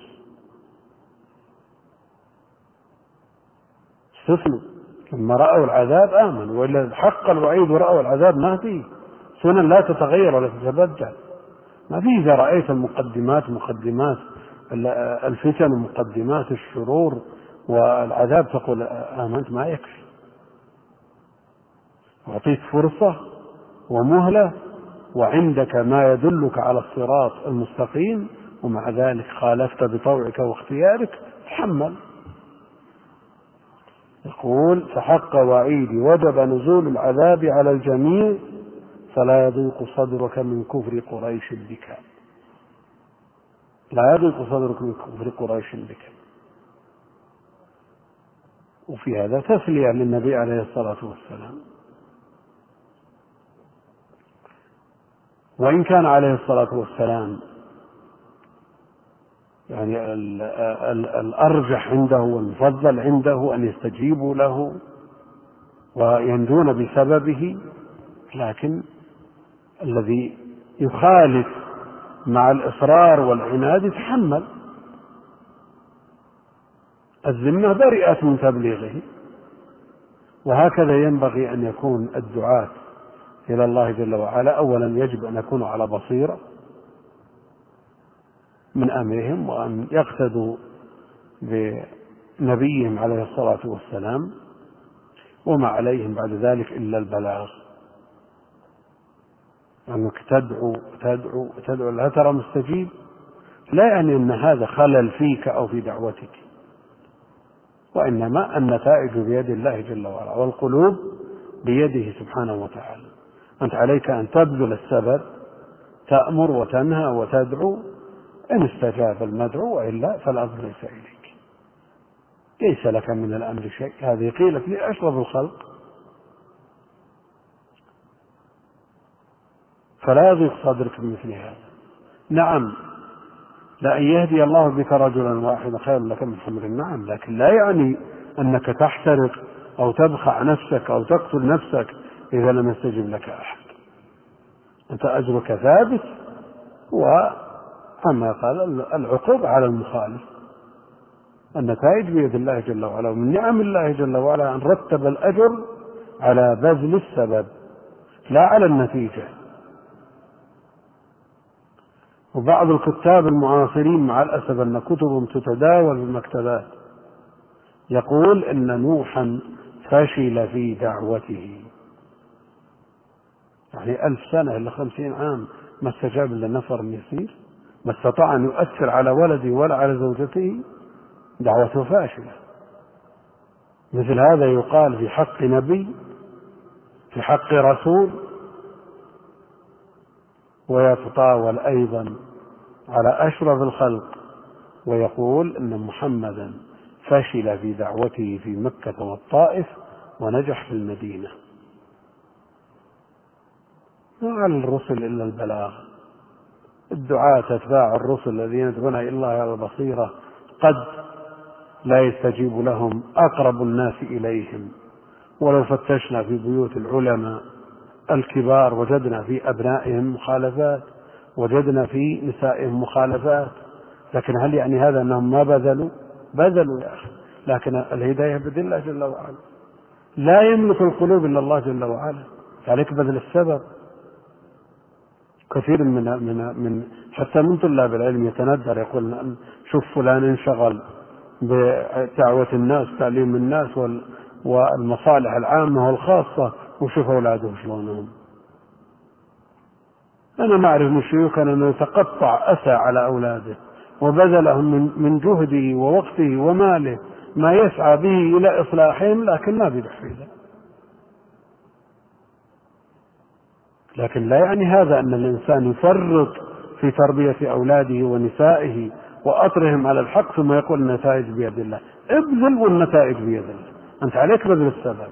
استثنوا لما رأوا العذاب آمنوا، وإلا حق الوعيد ورأوا العذاب ما فيه سنن لا تتغير ولا تتبدل. ما فيه إذا رأيت المقدمات مقدمات الفتن ومقدمات الشرور والعذاب تقول آمنت، ما يكفي. أعطيت فرصة ومهلة وعندك ما يدلك على الصراط المستقيم، ومع ذلك خالفت بطوعك واختيارك، تحمل. يقول فحق وعيدي وجب نزول العذاب على الجميع فلا يضيق صدرك من كفر قريش بك، لا يضيق صدرك من كفر قريش بك. وفي هذا تسلية للنبي عليه الصلاة والسلام، وإن كان عليه الصلاة والسلام يعني الأرجح عنده والمفضل عنده أن يستجيبوا له وينجون بسببه، لكن الذي يخالف مع الإصرار والعناد يتحمل. الذمة برئت من تبليغه. وهكذا ينبغي أن يكون الدعاة إلى الله جل وعلا. أولا يجب أن يكونوا على بصيرة من أمرهم، وأن يقتدوا بنبيهم عليه الصلاة والسلام، وما عليهم بعد ذلك إلا البلاغ. أنك تدعو تدعو تدعو لا ترى مستجيب، لا يعني أن هذا خلل فيك أو في دعوتك، وإنما النتائج بيد الله جل وعلا، والقلوب بيده سبحانه وتعالى. أنت عليك أن تبذل السبب، تأمر وتنهى وتدعو، إن استجاب المدعو وإلا فالأمر ليس إليك، ليس لك من الأمر شيء. هذه قيلت لأشرف الخلق. فلا يضيق صدرك بمثل هذا. نعم، لأن يهدي الله بك رجلا واحدا خير لك من حمر النعم، لكن لا يعني أنك تحترق أو تبخع نفسك أو تقتل نفسك إذا لم يستجب لك أحد. أنت أجرك ثابت، وكما قال العقوبة على المخالف. النتائج بيد الله جل وعلا، ومن نعم الله جل وعلا أن رتب الأجر على بذل السبب لا على النتيجة. وبعض الكتاب المعاصرين مع الأسف أن كتبهم تتداول في المكتبات يقول إن نوحا فشل في دعوته، يعني ألف سنة إلا خمسين عام ما استجاب إلا نفر يسير، ما استطاع أن يؤثر على ولده ولا على زوجته، دعوته فاشلة. مثل هذا يقال في حق نبي، في حق رسول، ويتطاول أيضا على أشرف الخلق ويقول إن محمدا فشل في دعوته في مكة والطائف ونجح في المدينة. ما على الرسل إلا البلاغ. الدعاة أتباع الرسل الذين يدعون إلى الله على البصيرة قد لا يستجيب لهم أقرب الناس إليهم. ولو فتشنا في بيوت العلماء الكبار وجدنا في أبنائهم مخالفات، وجدنا في نسائهم مخالفات، لكن هل يعني هذا أنهم ما بذلوا؟ بذلوا يا أخي، لكن الهداية بيد الله جل وعلا. لا يملك القلوب إلا الله جل وعلا، عليك بذل السبب. كثير من من من حتى من طلاب العلم يتندر يقول شوف فلان انشغل بدعوة الناس، تعليم الناس والمصالح العامة والخاصة، وشوف أولاده شلونهم. أنا نعرف من شيوخنا أنه يتقطع أسى على أولاده وبذلهم من من جهده ووقته وماله ما يسعى به إلى إصلاحهم، لكن ما بيدح فيه. لكن لا يعني هذا أن الإنسان يفرط في تربية أولاده ونسائه وأطرهم على الحق ثم يقول النتائج بيد الله. ابذل والنتائج بيد الله، أنت عليك بذل السبب.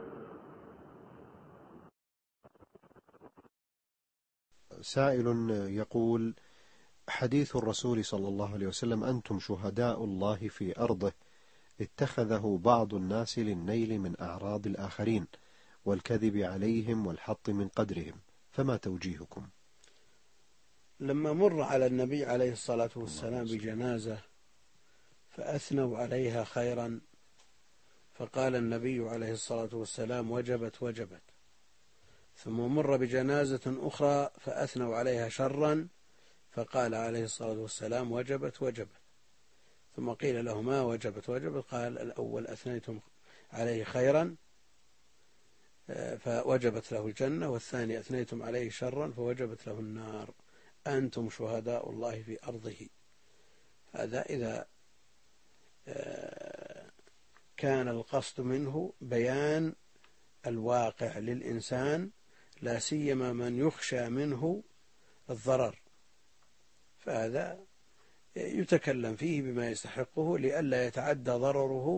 سائل يقول: حديث الرسول صلى الله عليه وسلم أنتم شهداء الله في أرضه اتخذه بعض الناس للنيل من أعراض الآخرين والكذب عليهم والحط من قدرهم، فما توجيهكم؟ لما مر على النبي عليه الصلاة والسلام بجنازة فأثنوا عليها خيرا، فقال النبي عليه الصلاة والسلام: وجبت وجبت. ثم مر بجنازة أخرى فأثنوا عليها شرا، فقال عليه الصلاة والسلام: وجبت وجبت. ثم قيل له: ما وجبت وجبت؟ قال: الأول أثنيتم عليه خيرا فوجبت له الجنة، والثاني أثنيتم عليه شرا فوجبت له النار. أنتم شهداء الله في أرضه. هذا إذا كان القصد منه بيان الواقع للإنسان، لا سيما من يخشى منه الضرر، فهذا يتكلم فيه بما يستحقه لئلا يتعدى ضرره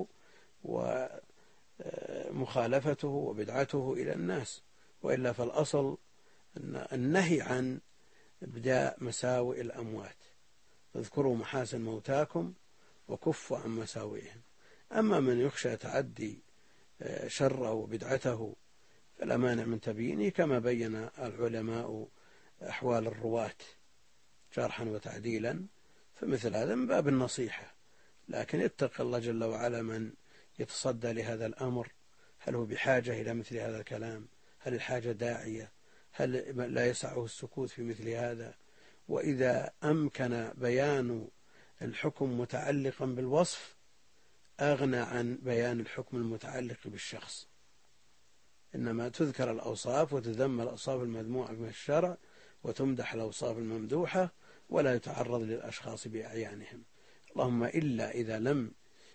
ومخالفته وبدعته إلى الناس. وإلا فالأصل النهي عن إبداء مساوئ الأموات، اذكروا محاسن موتاكم وكفوا عن مساوئهم. أما من يخشى تعدي شره وبدعته فلا مانع من تبيينه، كما بين العلماء أحوال الرواة جرحا وتعديلا، فمثل هذا من باب النصيحة. لكن اتق الله جل وعلا من يتصدى لهذا الأمر، هل هو بحاجة إلى مثل هذا الكلام؟ هل الحاجة داعية؟ هل لا يسعه السكوت في مثل هذا؟ وإذا أمكن بيان الحكم متعلقا بالوصف أغنى عن بيان الحكم المتعلق بالشخص. إنما تذكر الأوصاف وتذم الأوصاف المذموعة من الشرع وتمدح الأوصاف الممدوحة، ولا يتعرض للأشخاص بأعيانهم. اللهم إلا إذا لم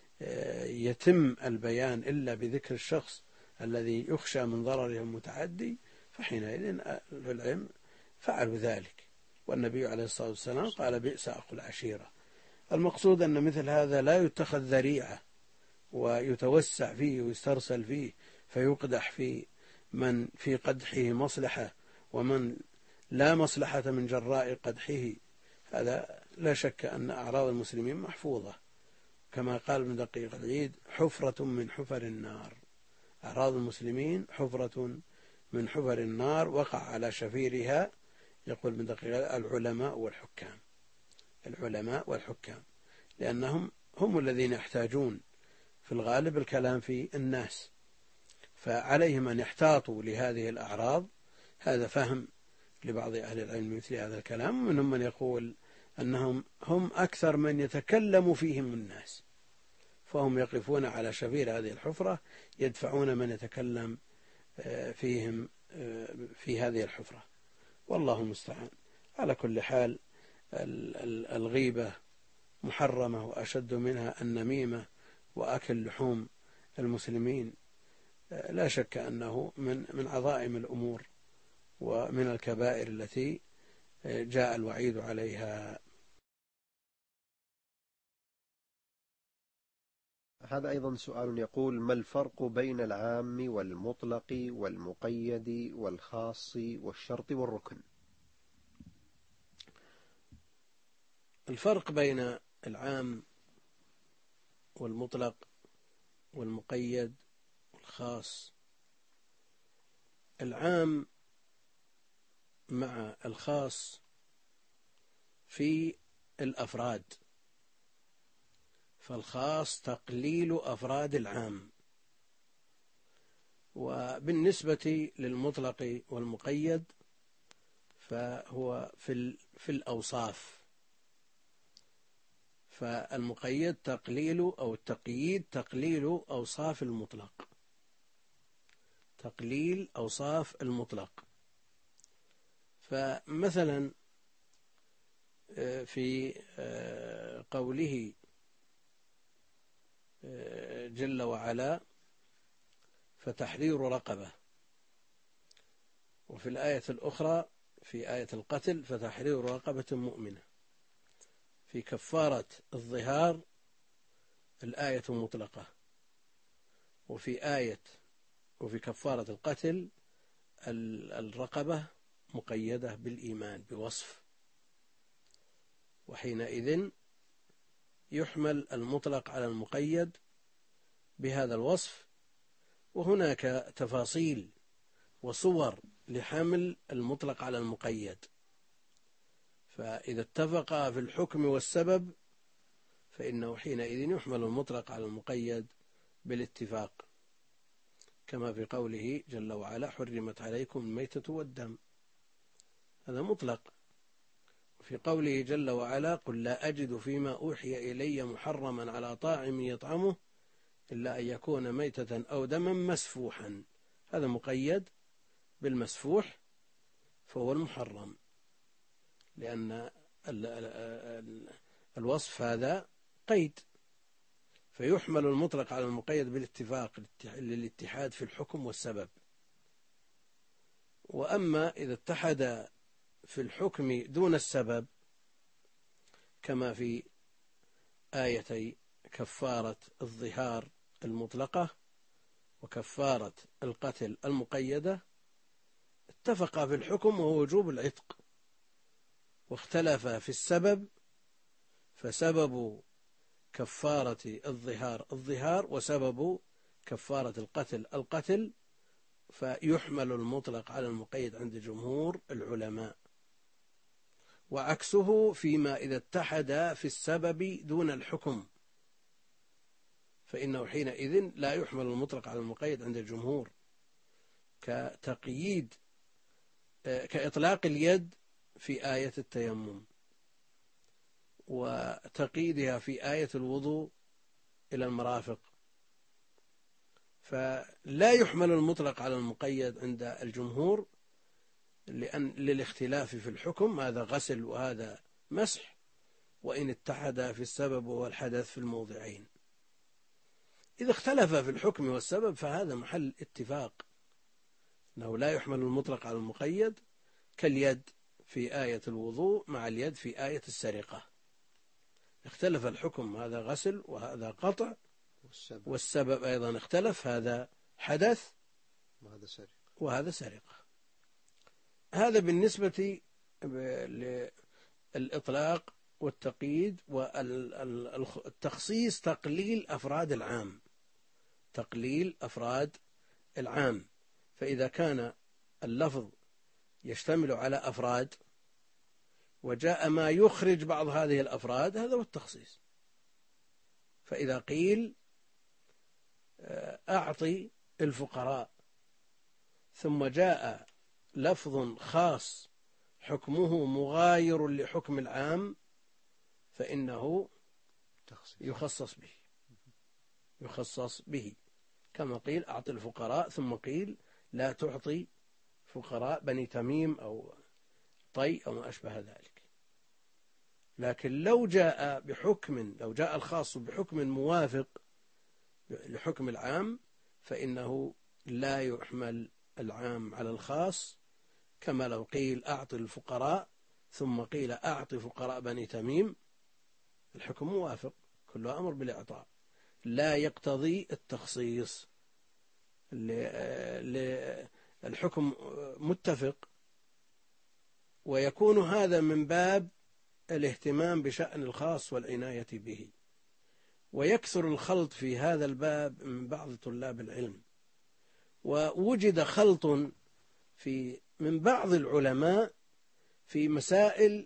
يتم البيان إلا بذكر الشخص الذي يخشى من ضرره المتعدي، فحينئذ العلم فعلوا ذلك. والنبي عليه الصلاة والسلام قال: بئس أخو العشيرة. المقصود أن مثل هذا لا يتخذ ذريعة ويتوسع فيه ويسترسل فيه فيقدح في من في قدحه مصلحة ومن لا مصلحة من جراء قدحه. هذا لا شك أن أعراض المسلمين محفوظة، كما قال ابن دقيق العيد: حفرة من حفر النار. أعراض المسلمين حفرة من حفر النار وقع على شفيرها، يقول ابن دقيق، العلماء والحكام. العلماء والحكام لأنهم هم الذين يحتاجون في الغالب الكلام في الناس، فعليهم أن يحتاطوا لهذه الأعراض. هذا فهم لبعض أهل العلم مثل هذا الكلام، ومنهم من يقول أنهم هم أكثر من يتكلم فيهم الناس، فهم يقفون على شفير هذه الحفرة يدفعون من يتكلم فيهم في هذه الحفرة، والله المستعان. على كل حال الغيبة محرمة، وأشد منها النميمة وأكل لحوم المسلمين. لا شك أنه من من عظائم الأمور ومن الكبائر التي جاء الوعيد عليها. هذا أيضا سؤال يقول: ما الفرق بين العام والمطلق والمقيد والخاص والشرط والركن؟ الفرق بين العام والمطلق والمقيد والخاص: العام مع الخاص في الأفراد، فالخاص تقليل أفراد العام. وبالنسبة للمطلق والمقيد فهو في في الأوصاف، فالمقيد تقليل أو التقييد تقليل أوصاف المطلق، تقليل أوصاف المطلق. فمثلا في قوله جل وعلا فتحرير رقبة، وفي الآية الأخرى في آية القتل فتحرير رقبة مؤمنة. في كفارة الظهار الآية مطلقة، وفي آية وفي كفارة القتل الرقبة مقيدة بالإيمان بوصف، وحينئذ يحمل المطلق على المقيد بهذا الوصف. وهناك تفاصيل وصور لحمل المطلق على المقيد، فإذا اتفقا في الحكم والسبب فإنه حينئذ يحمل المطلق على المقيد بالاتفاق، كما في قوله جل وعلا حرمت عليكم الميتة والدم، هذا مطلق. وفي قوله جل وعلا قل لا أجد فيما أوحي إلي محرما على طاعم يطعمه إلا أن يكون ميتة أو دما مسفوحا، هذا مقيد بالمسفوح فهو المحرم، لأن الوصف هذا قيد، فيحمل المطلق على المقيد بالاتفاق للاتحاد في الحكم والسبب. وأما إذا اتحد في الحكم دون السبب كما في آيتي كفارة الظهار المطلقة وكفارة القتل المقيدة، اتفقا في الحكم وهو وجوب العتق، واختلفا في السبب، فسبب كفارة الظهار الظهار وسبب كفارة القتل القتل، فيحمل المطلق على المقيد عند جمهور العلماء. وعكسه فيما إذا اتحد في السبب دون الحكم فإنه حينئذ لا يحمل المطلق على المقيد عند الجمهور، كتقييد كإطلاق اليد في آية التيمم، وتقييدها في آية الوضوء إلى المرافق، فلا يحمل المطلق على المقيد عند الجمهور لأن للاختلاف في الحكم، هذا غسل وهذا مسح، وإن اتحد في السبب وهو الحدث في الموضعين. إذا اختلف في الحكم والسبب فهذا محل اتفاق أنه لا يحمل المطلق على المقيد، كاليد في آية الوضوء مع اليد في آية السرقة، اختلف الحكم، هذا غسل وهذا قطع، والسبب, والسبب أيضا اختلف، هذا حدث وهذا سرقة, وهذا سرقة. هذا بالنسبة للإطلاق والتقييد والتخصيص، تقليل أفراد العام، تقليل أفراد العام. فإذا كان اللفظ يشتمل على أفراد وجاء ما يخرج بعض هذه الأفراد، هذا هو التخصيص. فإذا قيل أعطي الفقراء ثم جاء لفظ خاص حكمه مغاير لحكم العام فإنه يخصص به يخصص به كما قيل أعطي الفقراء، ثم قيل لا تعطي فقراء بني تميم أو طي أو ما أشبه ذلك. لكن لو جاء بحكم لو جاء الخاص بحكم موافق لحكم العام فإنه لا يحمل العام على الخاص، كما لو قيل أعطي الفقراء ثم قيل أعطي فقراء بني تميم، الحكم موافق، كله أمر بالإعطاء، لا يقتضي التخصيص، الحكم متفق. ويكون هذا من باب الاهتمام بشأن الخاص والعناية به. ويكثر الخلط في هذا الباب من بعض طلاب العلم، ووجد خلط في من بعض العلماء في مسائل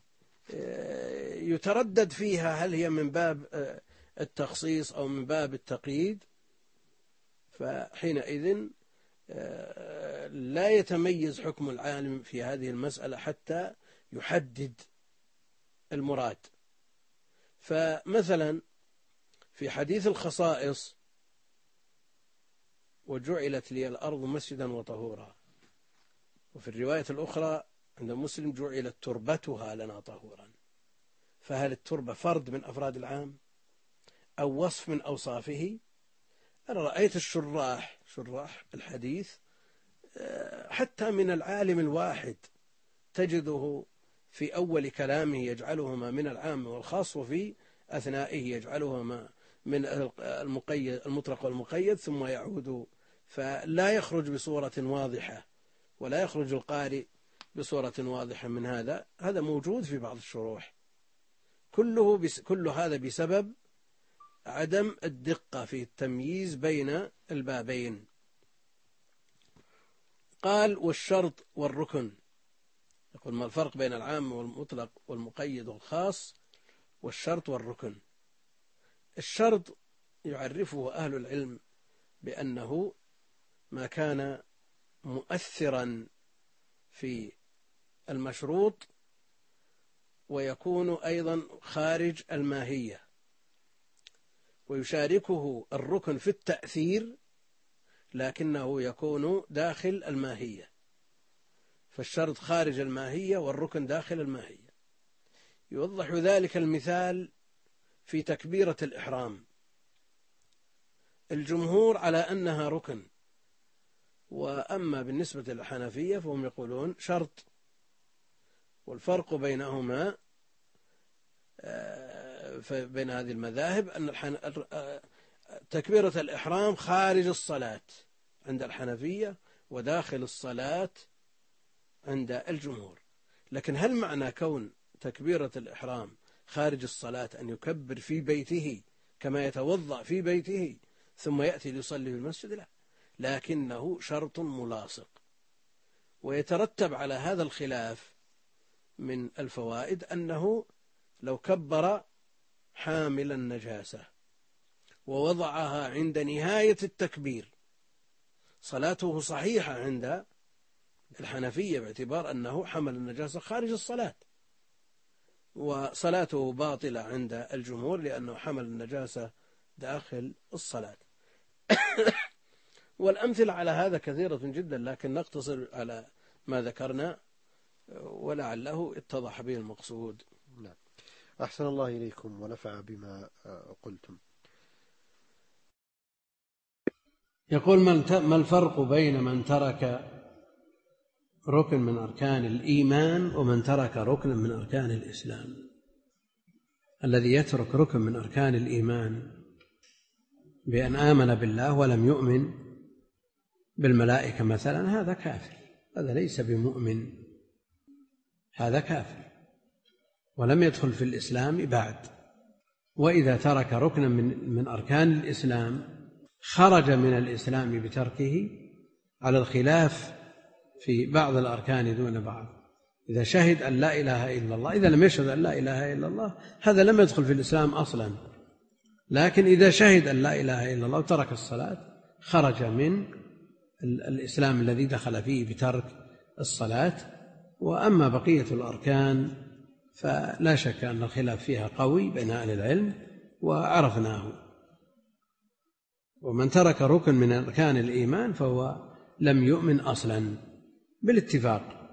يتردد فيها هل هي من باب التخصيص أو من باب التقييد، فحينئذ لا يتميز حكم العالم في هذه المسألة حتى يحدد المراد. فمثلا في حديث الخصائص وجعلت لي الأرض مسجدا وطهورا، وفي الرواية الأخرى عند مسلم جعلت تربتها لنا طهورا. فهل التربة فرد من أفراد العام أو وصف من أوصافه؟ أنا رأيت الشراح شراح الحديث حتى من العالم الواحد تجده في أول كلامه يجعلهما من العام والخاص، وفي أثنائه يجعلهما من المقيد المطلق والمقيد، ثم يعود، فلا يخرج بصورة واضحة ولا يخرج القارئ بصورة واضحة من هذا. هذا موجود في بعض الشروح، كله بس كل هذا بسبب عدم الدقة في التمييز بين البابين. قال والشرط والركن. يقول ما الفرق بين العام والمطلق والمقيد والخاص والشرط والركن؟ الشرط يعرفه أهل العلم بأنه ما كان مؤثرا في المشروط ويكون أيضا خارج الماهية، ويشاركه الركن في التأثير لكنه يكون داخل الماهية. فالشرط خارج الماهية والركن داخل الماهية. يوضح ذلك المثال في تكبيرة الإحرام. الجمهور على أنها ركن، وأما بالنسبة للحنفية فهم يقولون شرط. والفرق بينهما بين هذه المذاهب أن تكبيرة الإحرام خارج الصلاة عند الحنفية وداخل الصلاة عند الجمهور. لكن هل معنى كون تكبيرة الإحرام خارج الصلاة أن يكبر في بيته كما يتوضأ في بيته ثم يأتي ليصلي في المسجد؟ لا، لكنه شرط ملاصق. ويترتب على هذا الخلاف من الفوائد أنه لو كبر حامل النجاسة ووضعها عند نهاية التكبير صلاته صحيحة عند الحنفية باعتبار أنه حمل النجاسة خارج الصلاة، وصلاته باطلة عند الجمهور لأنه حمل النجاسة داخل الصلاة. والأمثلة على هذا كثيرة جدا، لكن نقتصر على ما ذكرنا ولعله اتضح به المقصود. نعم. أحسن الله إليكم ونفع بما قلتم. يقول ما الفرق بين من ترك ركن من أركان الإيمان ومن ترك ركن من أركان الإسلام؟ الذي يترك ركن من أركان الإيمان بأن آمن بالله ولم يؤمن بالملائكة مثلا هذا كافر، هذا ليس بمؤمن، هذا كافر ولم يدخل في الإسلام بعد. وإذا ترك ركنا من من أركان الإسلام خرج من الإسلام بتركه على الخلاف في بعض الأركان دون بعض. إذا شهد أن لا إله إلا الله، إذا لم يشهد أن لا إله إلا الله هذا لم يدخل في الإسلام أصلا. لكن إذا شهد أن لا إله إلا الله وترك الصلاة خرج من الإسلام الذي دخل فيه بترك الصلاة. وأما بقية الأركان فلا شك أن الخلاف فيها قوي بين أهل العلم وعرفناه. ومن ترك ركن من أركان الإيمان فهو لم يؤمن أصلا بالاتفاق.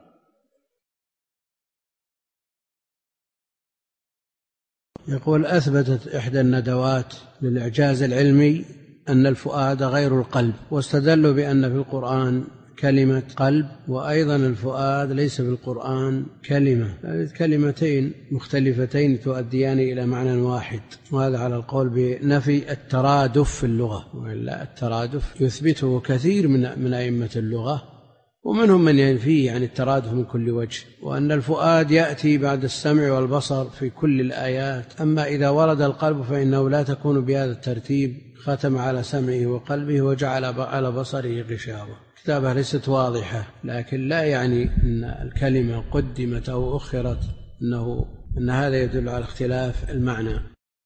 يقول أثبتت إحدى الندوات للإعجاز العلمي أن الفؤاد غير القلب، واستدلوا بأن في القرآن كلمة قلب، وأيضا الفؤاد ليس في القرآن كلمة، كلمتين مختلفتين تؤديان إلى معنى واحد. وهذا على القول بنفي الترادف في اللغة، وإلا الترادف يثبته كثير من من أئمة اللغة، ومنهم من ينفيه عن الترادف من كل وجه. وأن الفؤاد يأتي بعد السمع والبصر في كل الآيات، أما إذا ورد القلب فإنه لا تكون بهذا الترتيب، ختم على سمعه وقلبه وجعل على بصره غشاوة. كتابة ليست واضحة، لكن لا يعني أن الكلمة قدمت أو أخرت، إنه أن هذا يدل على اختلاف المعنى.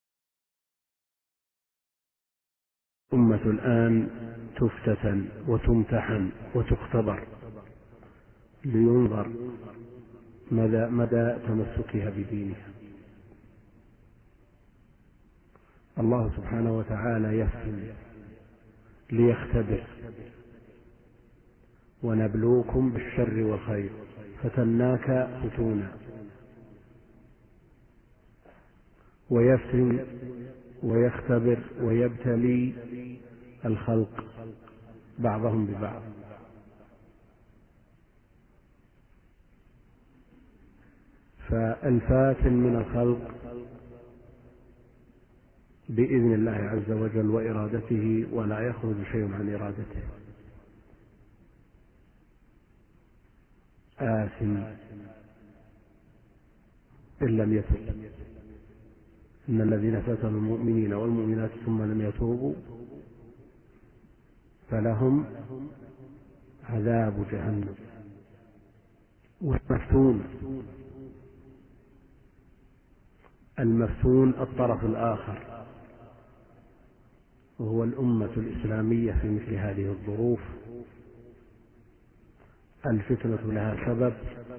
أمة الآن تفتتن وتمتحن وتختبر لينظر مدى, مدى تمسكها بدينها. الله سبحانه وتعالى يفهم ليختبر، ونبلوكم بالشر والخير فتناك فتونا ويفتن ويختبر ويبتلي الخلق بعضهم ببعض. فالفاتن من الخلق بإذن الله عز وجل وإرادته، ولا يخرج شيء عن إرادته. آثم إن لم يتب. إن الذين فتنوا المؤمنين والمؤمنات ثم لم يتوبوا فلهم عذاب جهنم. والمفتون المفتون الطرف الآخر، وهو الأمة الإسلامية في مثل هذه الظروف. الفتنة لها سبب،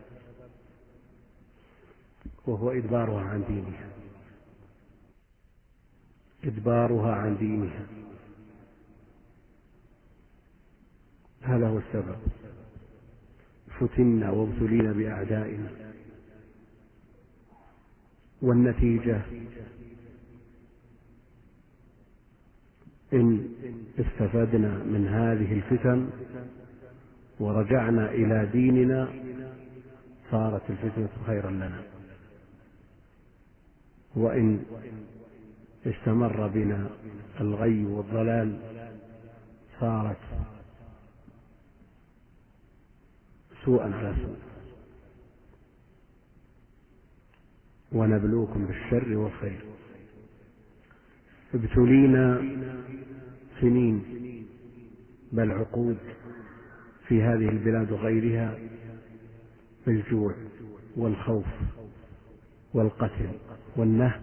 وهو إدبارها عن دينها إدبارها عن دينها هذا هو السبب. فتنا وابتلينا بأعدائنا، والنتيجة إن استفدنا من هذه الفتن ورجعنا إلى ديننا صارت الفتنة خيرا لنا، وإن استمر بنا الغي والضلال صارت سوءا على سوء. ونبلوكم بالشر والخير. ابتلينا سنين بل عقود في هذه البلاد وغيرها بالجوع والخوف والقتل والنهب،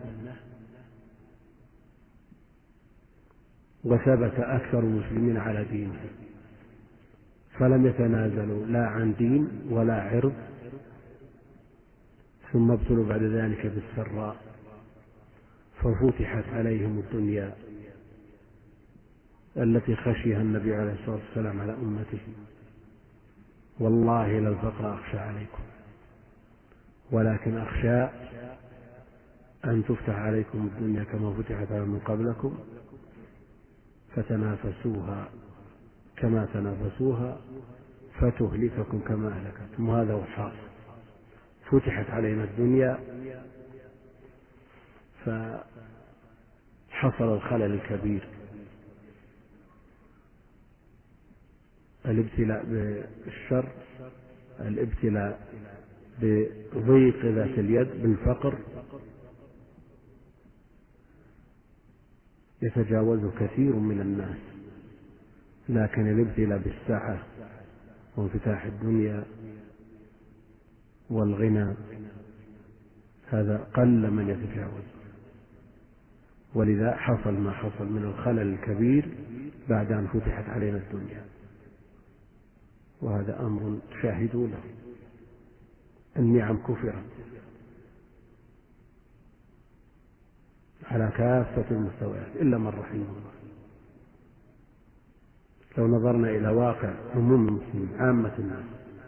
وثبت أكثر المسلمين على دينهم فلم يتنازلوا لا عن دين ولا عرض. ثم ابتلوا بعد ذلك بالسراء ففتحت عليهم الدنيا التي خشيها النبي عليه الصلاة والسلام على أمته: والله لا الفقر أخشى عليكم ولكن أخشى أن تفتح عليكم الدنيا كما فتحت على من قبلكم فتنافسوها كما تنافسوها فتهلككم كما أهلكتم. وهذا هو الحاصل. فتحت علينا الدنيا فحصل الخلل الكبير. الابتلاء بالشر، الابتلاء بضيق ذات اليد، بالفقر، يتجاوزه كثير من الناس. لكن الابتلاء بالسعة وانفتاح الدنيا والغنى هذا قل من يتجاوز. ولذا حصل ما حصل من الخلل الكبير بعد أن فتحت علينا الدنيا، وهذا أمر شاهدونه. النعم كفرت على كافة المستويات إلا من رحمه الله. لو نظرنا إلى واقع عموم المسلمين عامة الناس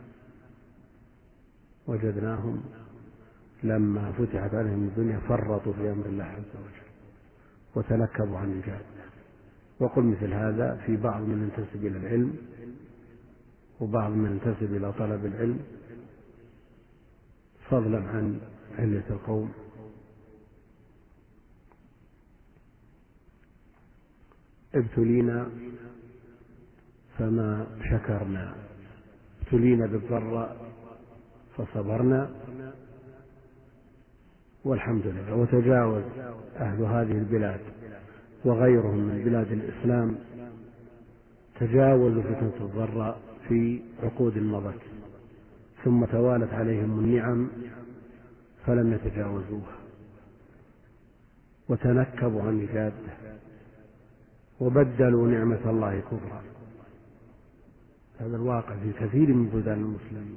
وجدناهم لما فتحت عليهم الدنيا فرطوا في أمر الله عز وجل وتنكبوا عن الجهاد. وقل مثل هذا في بعض من ينتسب إلى العلم وبعض من ينتسب إلى طلب العلم، فضلا عن علة القوم. ابتلينا فما شكرنا، ابتلينا بالضراء فصبرنا والحمد لله. وتجاوز أهل هذه البلاد وغيرهم من بلاد الإسلام تجاوزوا فتنة الضراء في عقود مضت، ثم توالت عليهم النعم فلم يتجاوزوها وتنكبوا عن الجادة وبدلوا نعمة الله كفرا. هذا الواقع في كثير من بلدان المسلمين.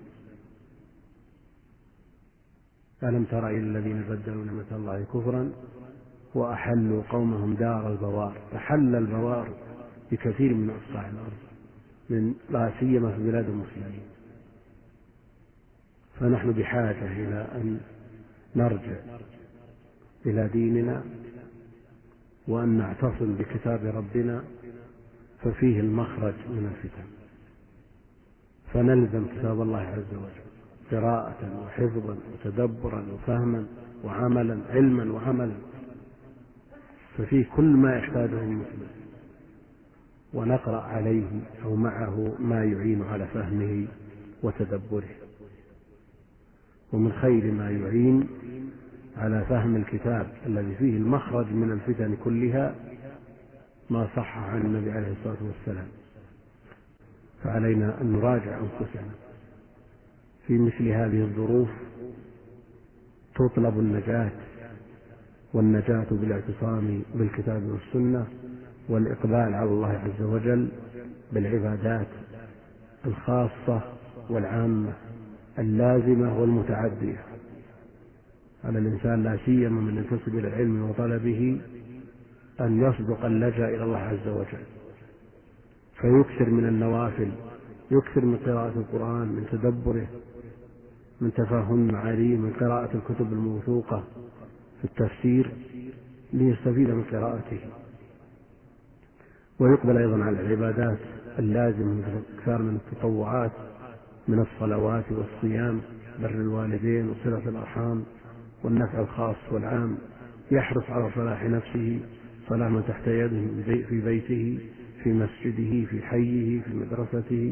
ألم تر إلى الذين بدلوا نعمة الله كفرا وأحلوا قومهم دار البوار. أحل البوار بكثير من أقطاع الأرض، من لا سيما في بلاد المسلمين. فنحن بحاجة إلى أن نرجع إلى ديننا وأن نعتصم بكتاب ربنا، ففيه المخرج من الفتن، فنلزم كتاب الله عز وجل قراءة وحفظا وتدبرا وفهما وعملا، علما وعملا، ففيه كل ما يحتاجه المسلم، ونقرأ عليه أو معه ما يعين على فهمه وتدبره. ومن خير ما يعين على فهم الكتاب الذي فيه المخرج من الفتن كلها ما صح عن النبي عليه الصلاة والسلام. فعلينا أن نراجع أنفسنا في مثل هذه الظروف، تطلب النجاة، والنجاة بالاعتصام بالكتاب والسنة، والإقبال على الله عز وجل بالعبادات الخاصة والعامة اللازمة والمتعدية. على الإنسان لا سيما من ينتسب إلى العلم وطلبه أن يصدق اللجأ إلى الله عز وجل، فيكثر من النوافل، يكثر من قراءة القرآن، من تدبره، من تفهم معانيه، من قراءة الكتب الموثوقة في التفسير ليستفيد من قراءته. ويقبل أيضا على العبادات اللازمة مثل الإكثار من التطوعات من الصلوات والصيام، بر الوالدين وصلة الأرحام والنفع الخاص والعام، يحرص على صلاح نفسه، صلاح من تحت يده في بيته، في مسجده، في حيه، في مدرسته.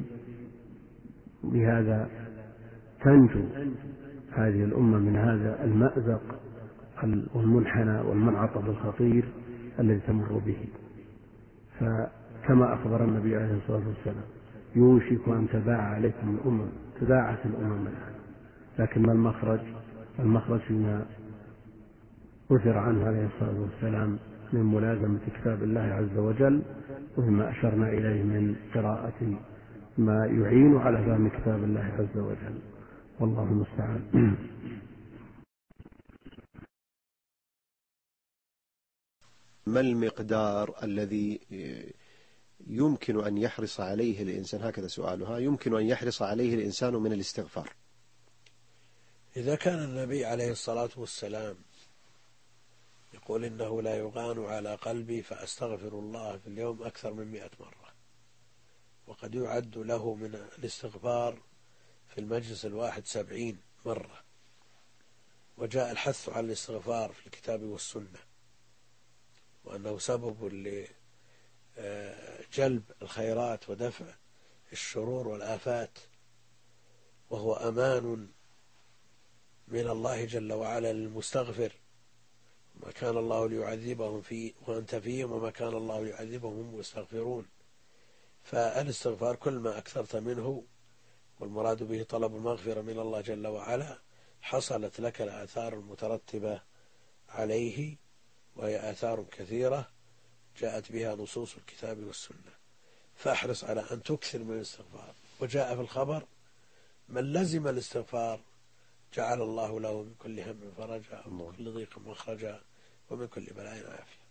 بهذا تنجو هذه الأمة من هذا المأزق والمنحنى والمنعطف الخطير الذي تمر به. فكما أخبر النبي عليه الصلاة والسلام يوشك أن تداعى عليكم الأمم، تداعت الأمم الآن، لكن ما المخرج؟ المخرج فيما أثر عنه عليه الصلاة والسلام من ملازمة كتاب الله عز وجل، ومما أشرنا إليه من قراءة ما يعين على فهم كتاب الله عز وجل، والله المستعان. ما المقدار الذي يمكن أن يحرص عليه الإنسان، هكذا سؤالها، يمكن أن يحرص عليه الإنسان من الاستغفار؟ إذا كان النبي عليه الصلاة والسلام يقول إنه لا يغان على قلبي فأستغفر الله في اليوم أكثر من مئة مرة، وقد يعد له من الاستغفار في المجلس الواحد سبعين مرة، وجاء الحث على الاستغفار في الكتاب والسنة، وأنه سبب لجلب الخيرات ودفع الشرور والآفات، وهو أمان من الله جل وعلا للمستغفر، ما كان الله ليعذبهم فيه وأنت فيهم وما كان الله ليعذبهم هم يستغفرون. فالاستغفار كل ما أكثرت منه، والمراد به طلب المغفرة من الله جل وعلا، حصلت لك الآثار المترتبة عليه، وهي آثار كثيرة جاءت بها نصوص الكتاب والسنة. فاحرص على أن تكثر من الاستغفار. وجاء في الخبر من لزم الاستغفار جعل الله له من كل هم فرجا ومن كل ضيق مخرجا ومن كل بلاء عافية.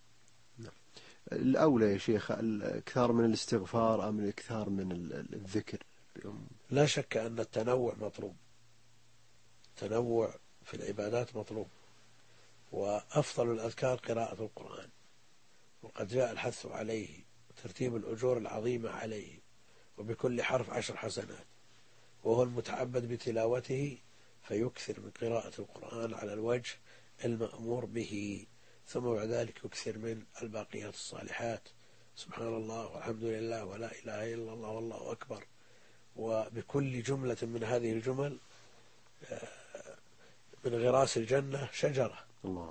الأولى يا شيخ الإكثار من الاستغفار أم الإكثار من الذكر؟ لا شك أن التنوع مطلوب، التنوع في العبادات مطلوب، وأفضل الأذكار قراءة القرآن، وقد جاء الحث عليه وترتيب الأجور العظيمة عليه، وبكل حرف عشر حسنات، وهو المتعبد بتلاوته فيكثر من قراءة القرآن على الوجه المأمور به، ثم بعد ذلك يكثر من الباقيات الصالحات، سبحان الله والحمد لله ولا إله إلا الله والله أكبر. وبكل جملة من هذه الجمل من غراس الجنة شجرة. الله.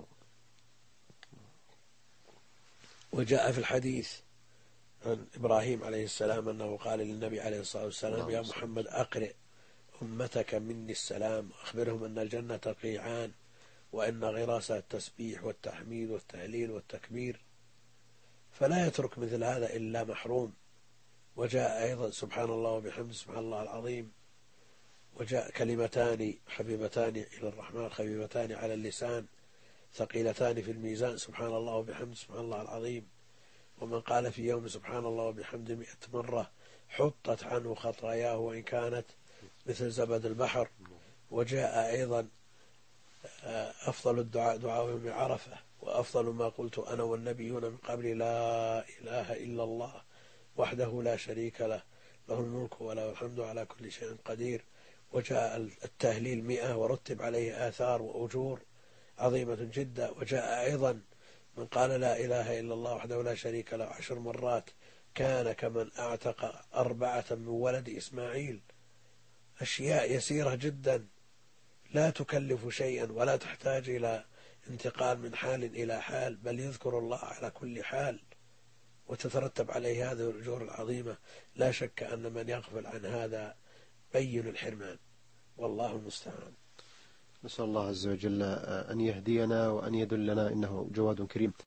وجاء في الحديث عن إبراهيم عليه السلام أنه قال للنبي عليه الصلاة والسلام يا محمد أقرئ أمتك مني السلام، أخبرهم أن الجنة قيعان، وأن غراسها التسبيح والتحميد والتهليل والتكبير، فلا يترك مثل هذا إلا محروم. وجاء أيضا سبحان الله وبحمده سبحان الله العظيم، وجاء كلمتان حبيبتان إلى الرحمن خفيفتان على اللسان ثقيلتان في الميزان، سبحان الله وبحمده سبحان الله العظيم. ومن قال في يوم سبحان الله وبحمده مئة مرة حطت عنه خطاياه وإن كانت مثل زبد البحر. وجاء أيضا أفضل الدعاء دعاء يوم عرفة، وأفضل ما قلت أنا والنبيون من قبل لا إله إلا الله وحده لا شريك له له الملك وله الحمد على كل شيء قدير. وجاء التهليل مئة ورتب عليه آثار وأجور عظيمة جدا. وجاء أيضا من قال لا إله إلا الله وحده لا شريك له عشر مرات كان كمن أعتق أربعة من ولد إسماعيل. أشياء يسيرة جدا لا تكلف شيئا ولا تحتاج إلى انتقال من حال إلى حال، بل يذكر الله على كل حال وتترتب عليه هذه الأجور العظيمة. لا شك أن من يغفل عن هذا بين الحرمان، والله المستعان. نسأل الله عز وجل أن يهدينا وأن يدلنا إنه جواد كريم.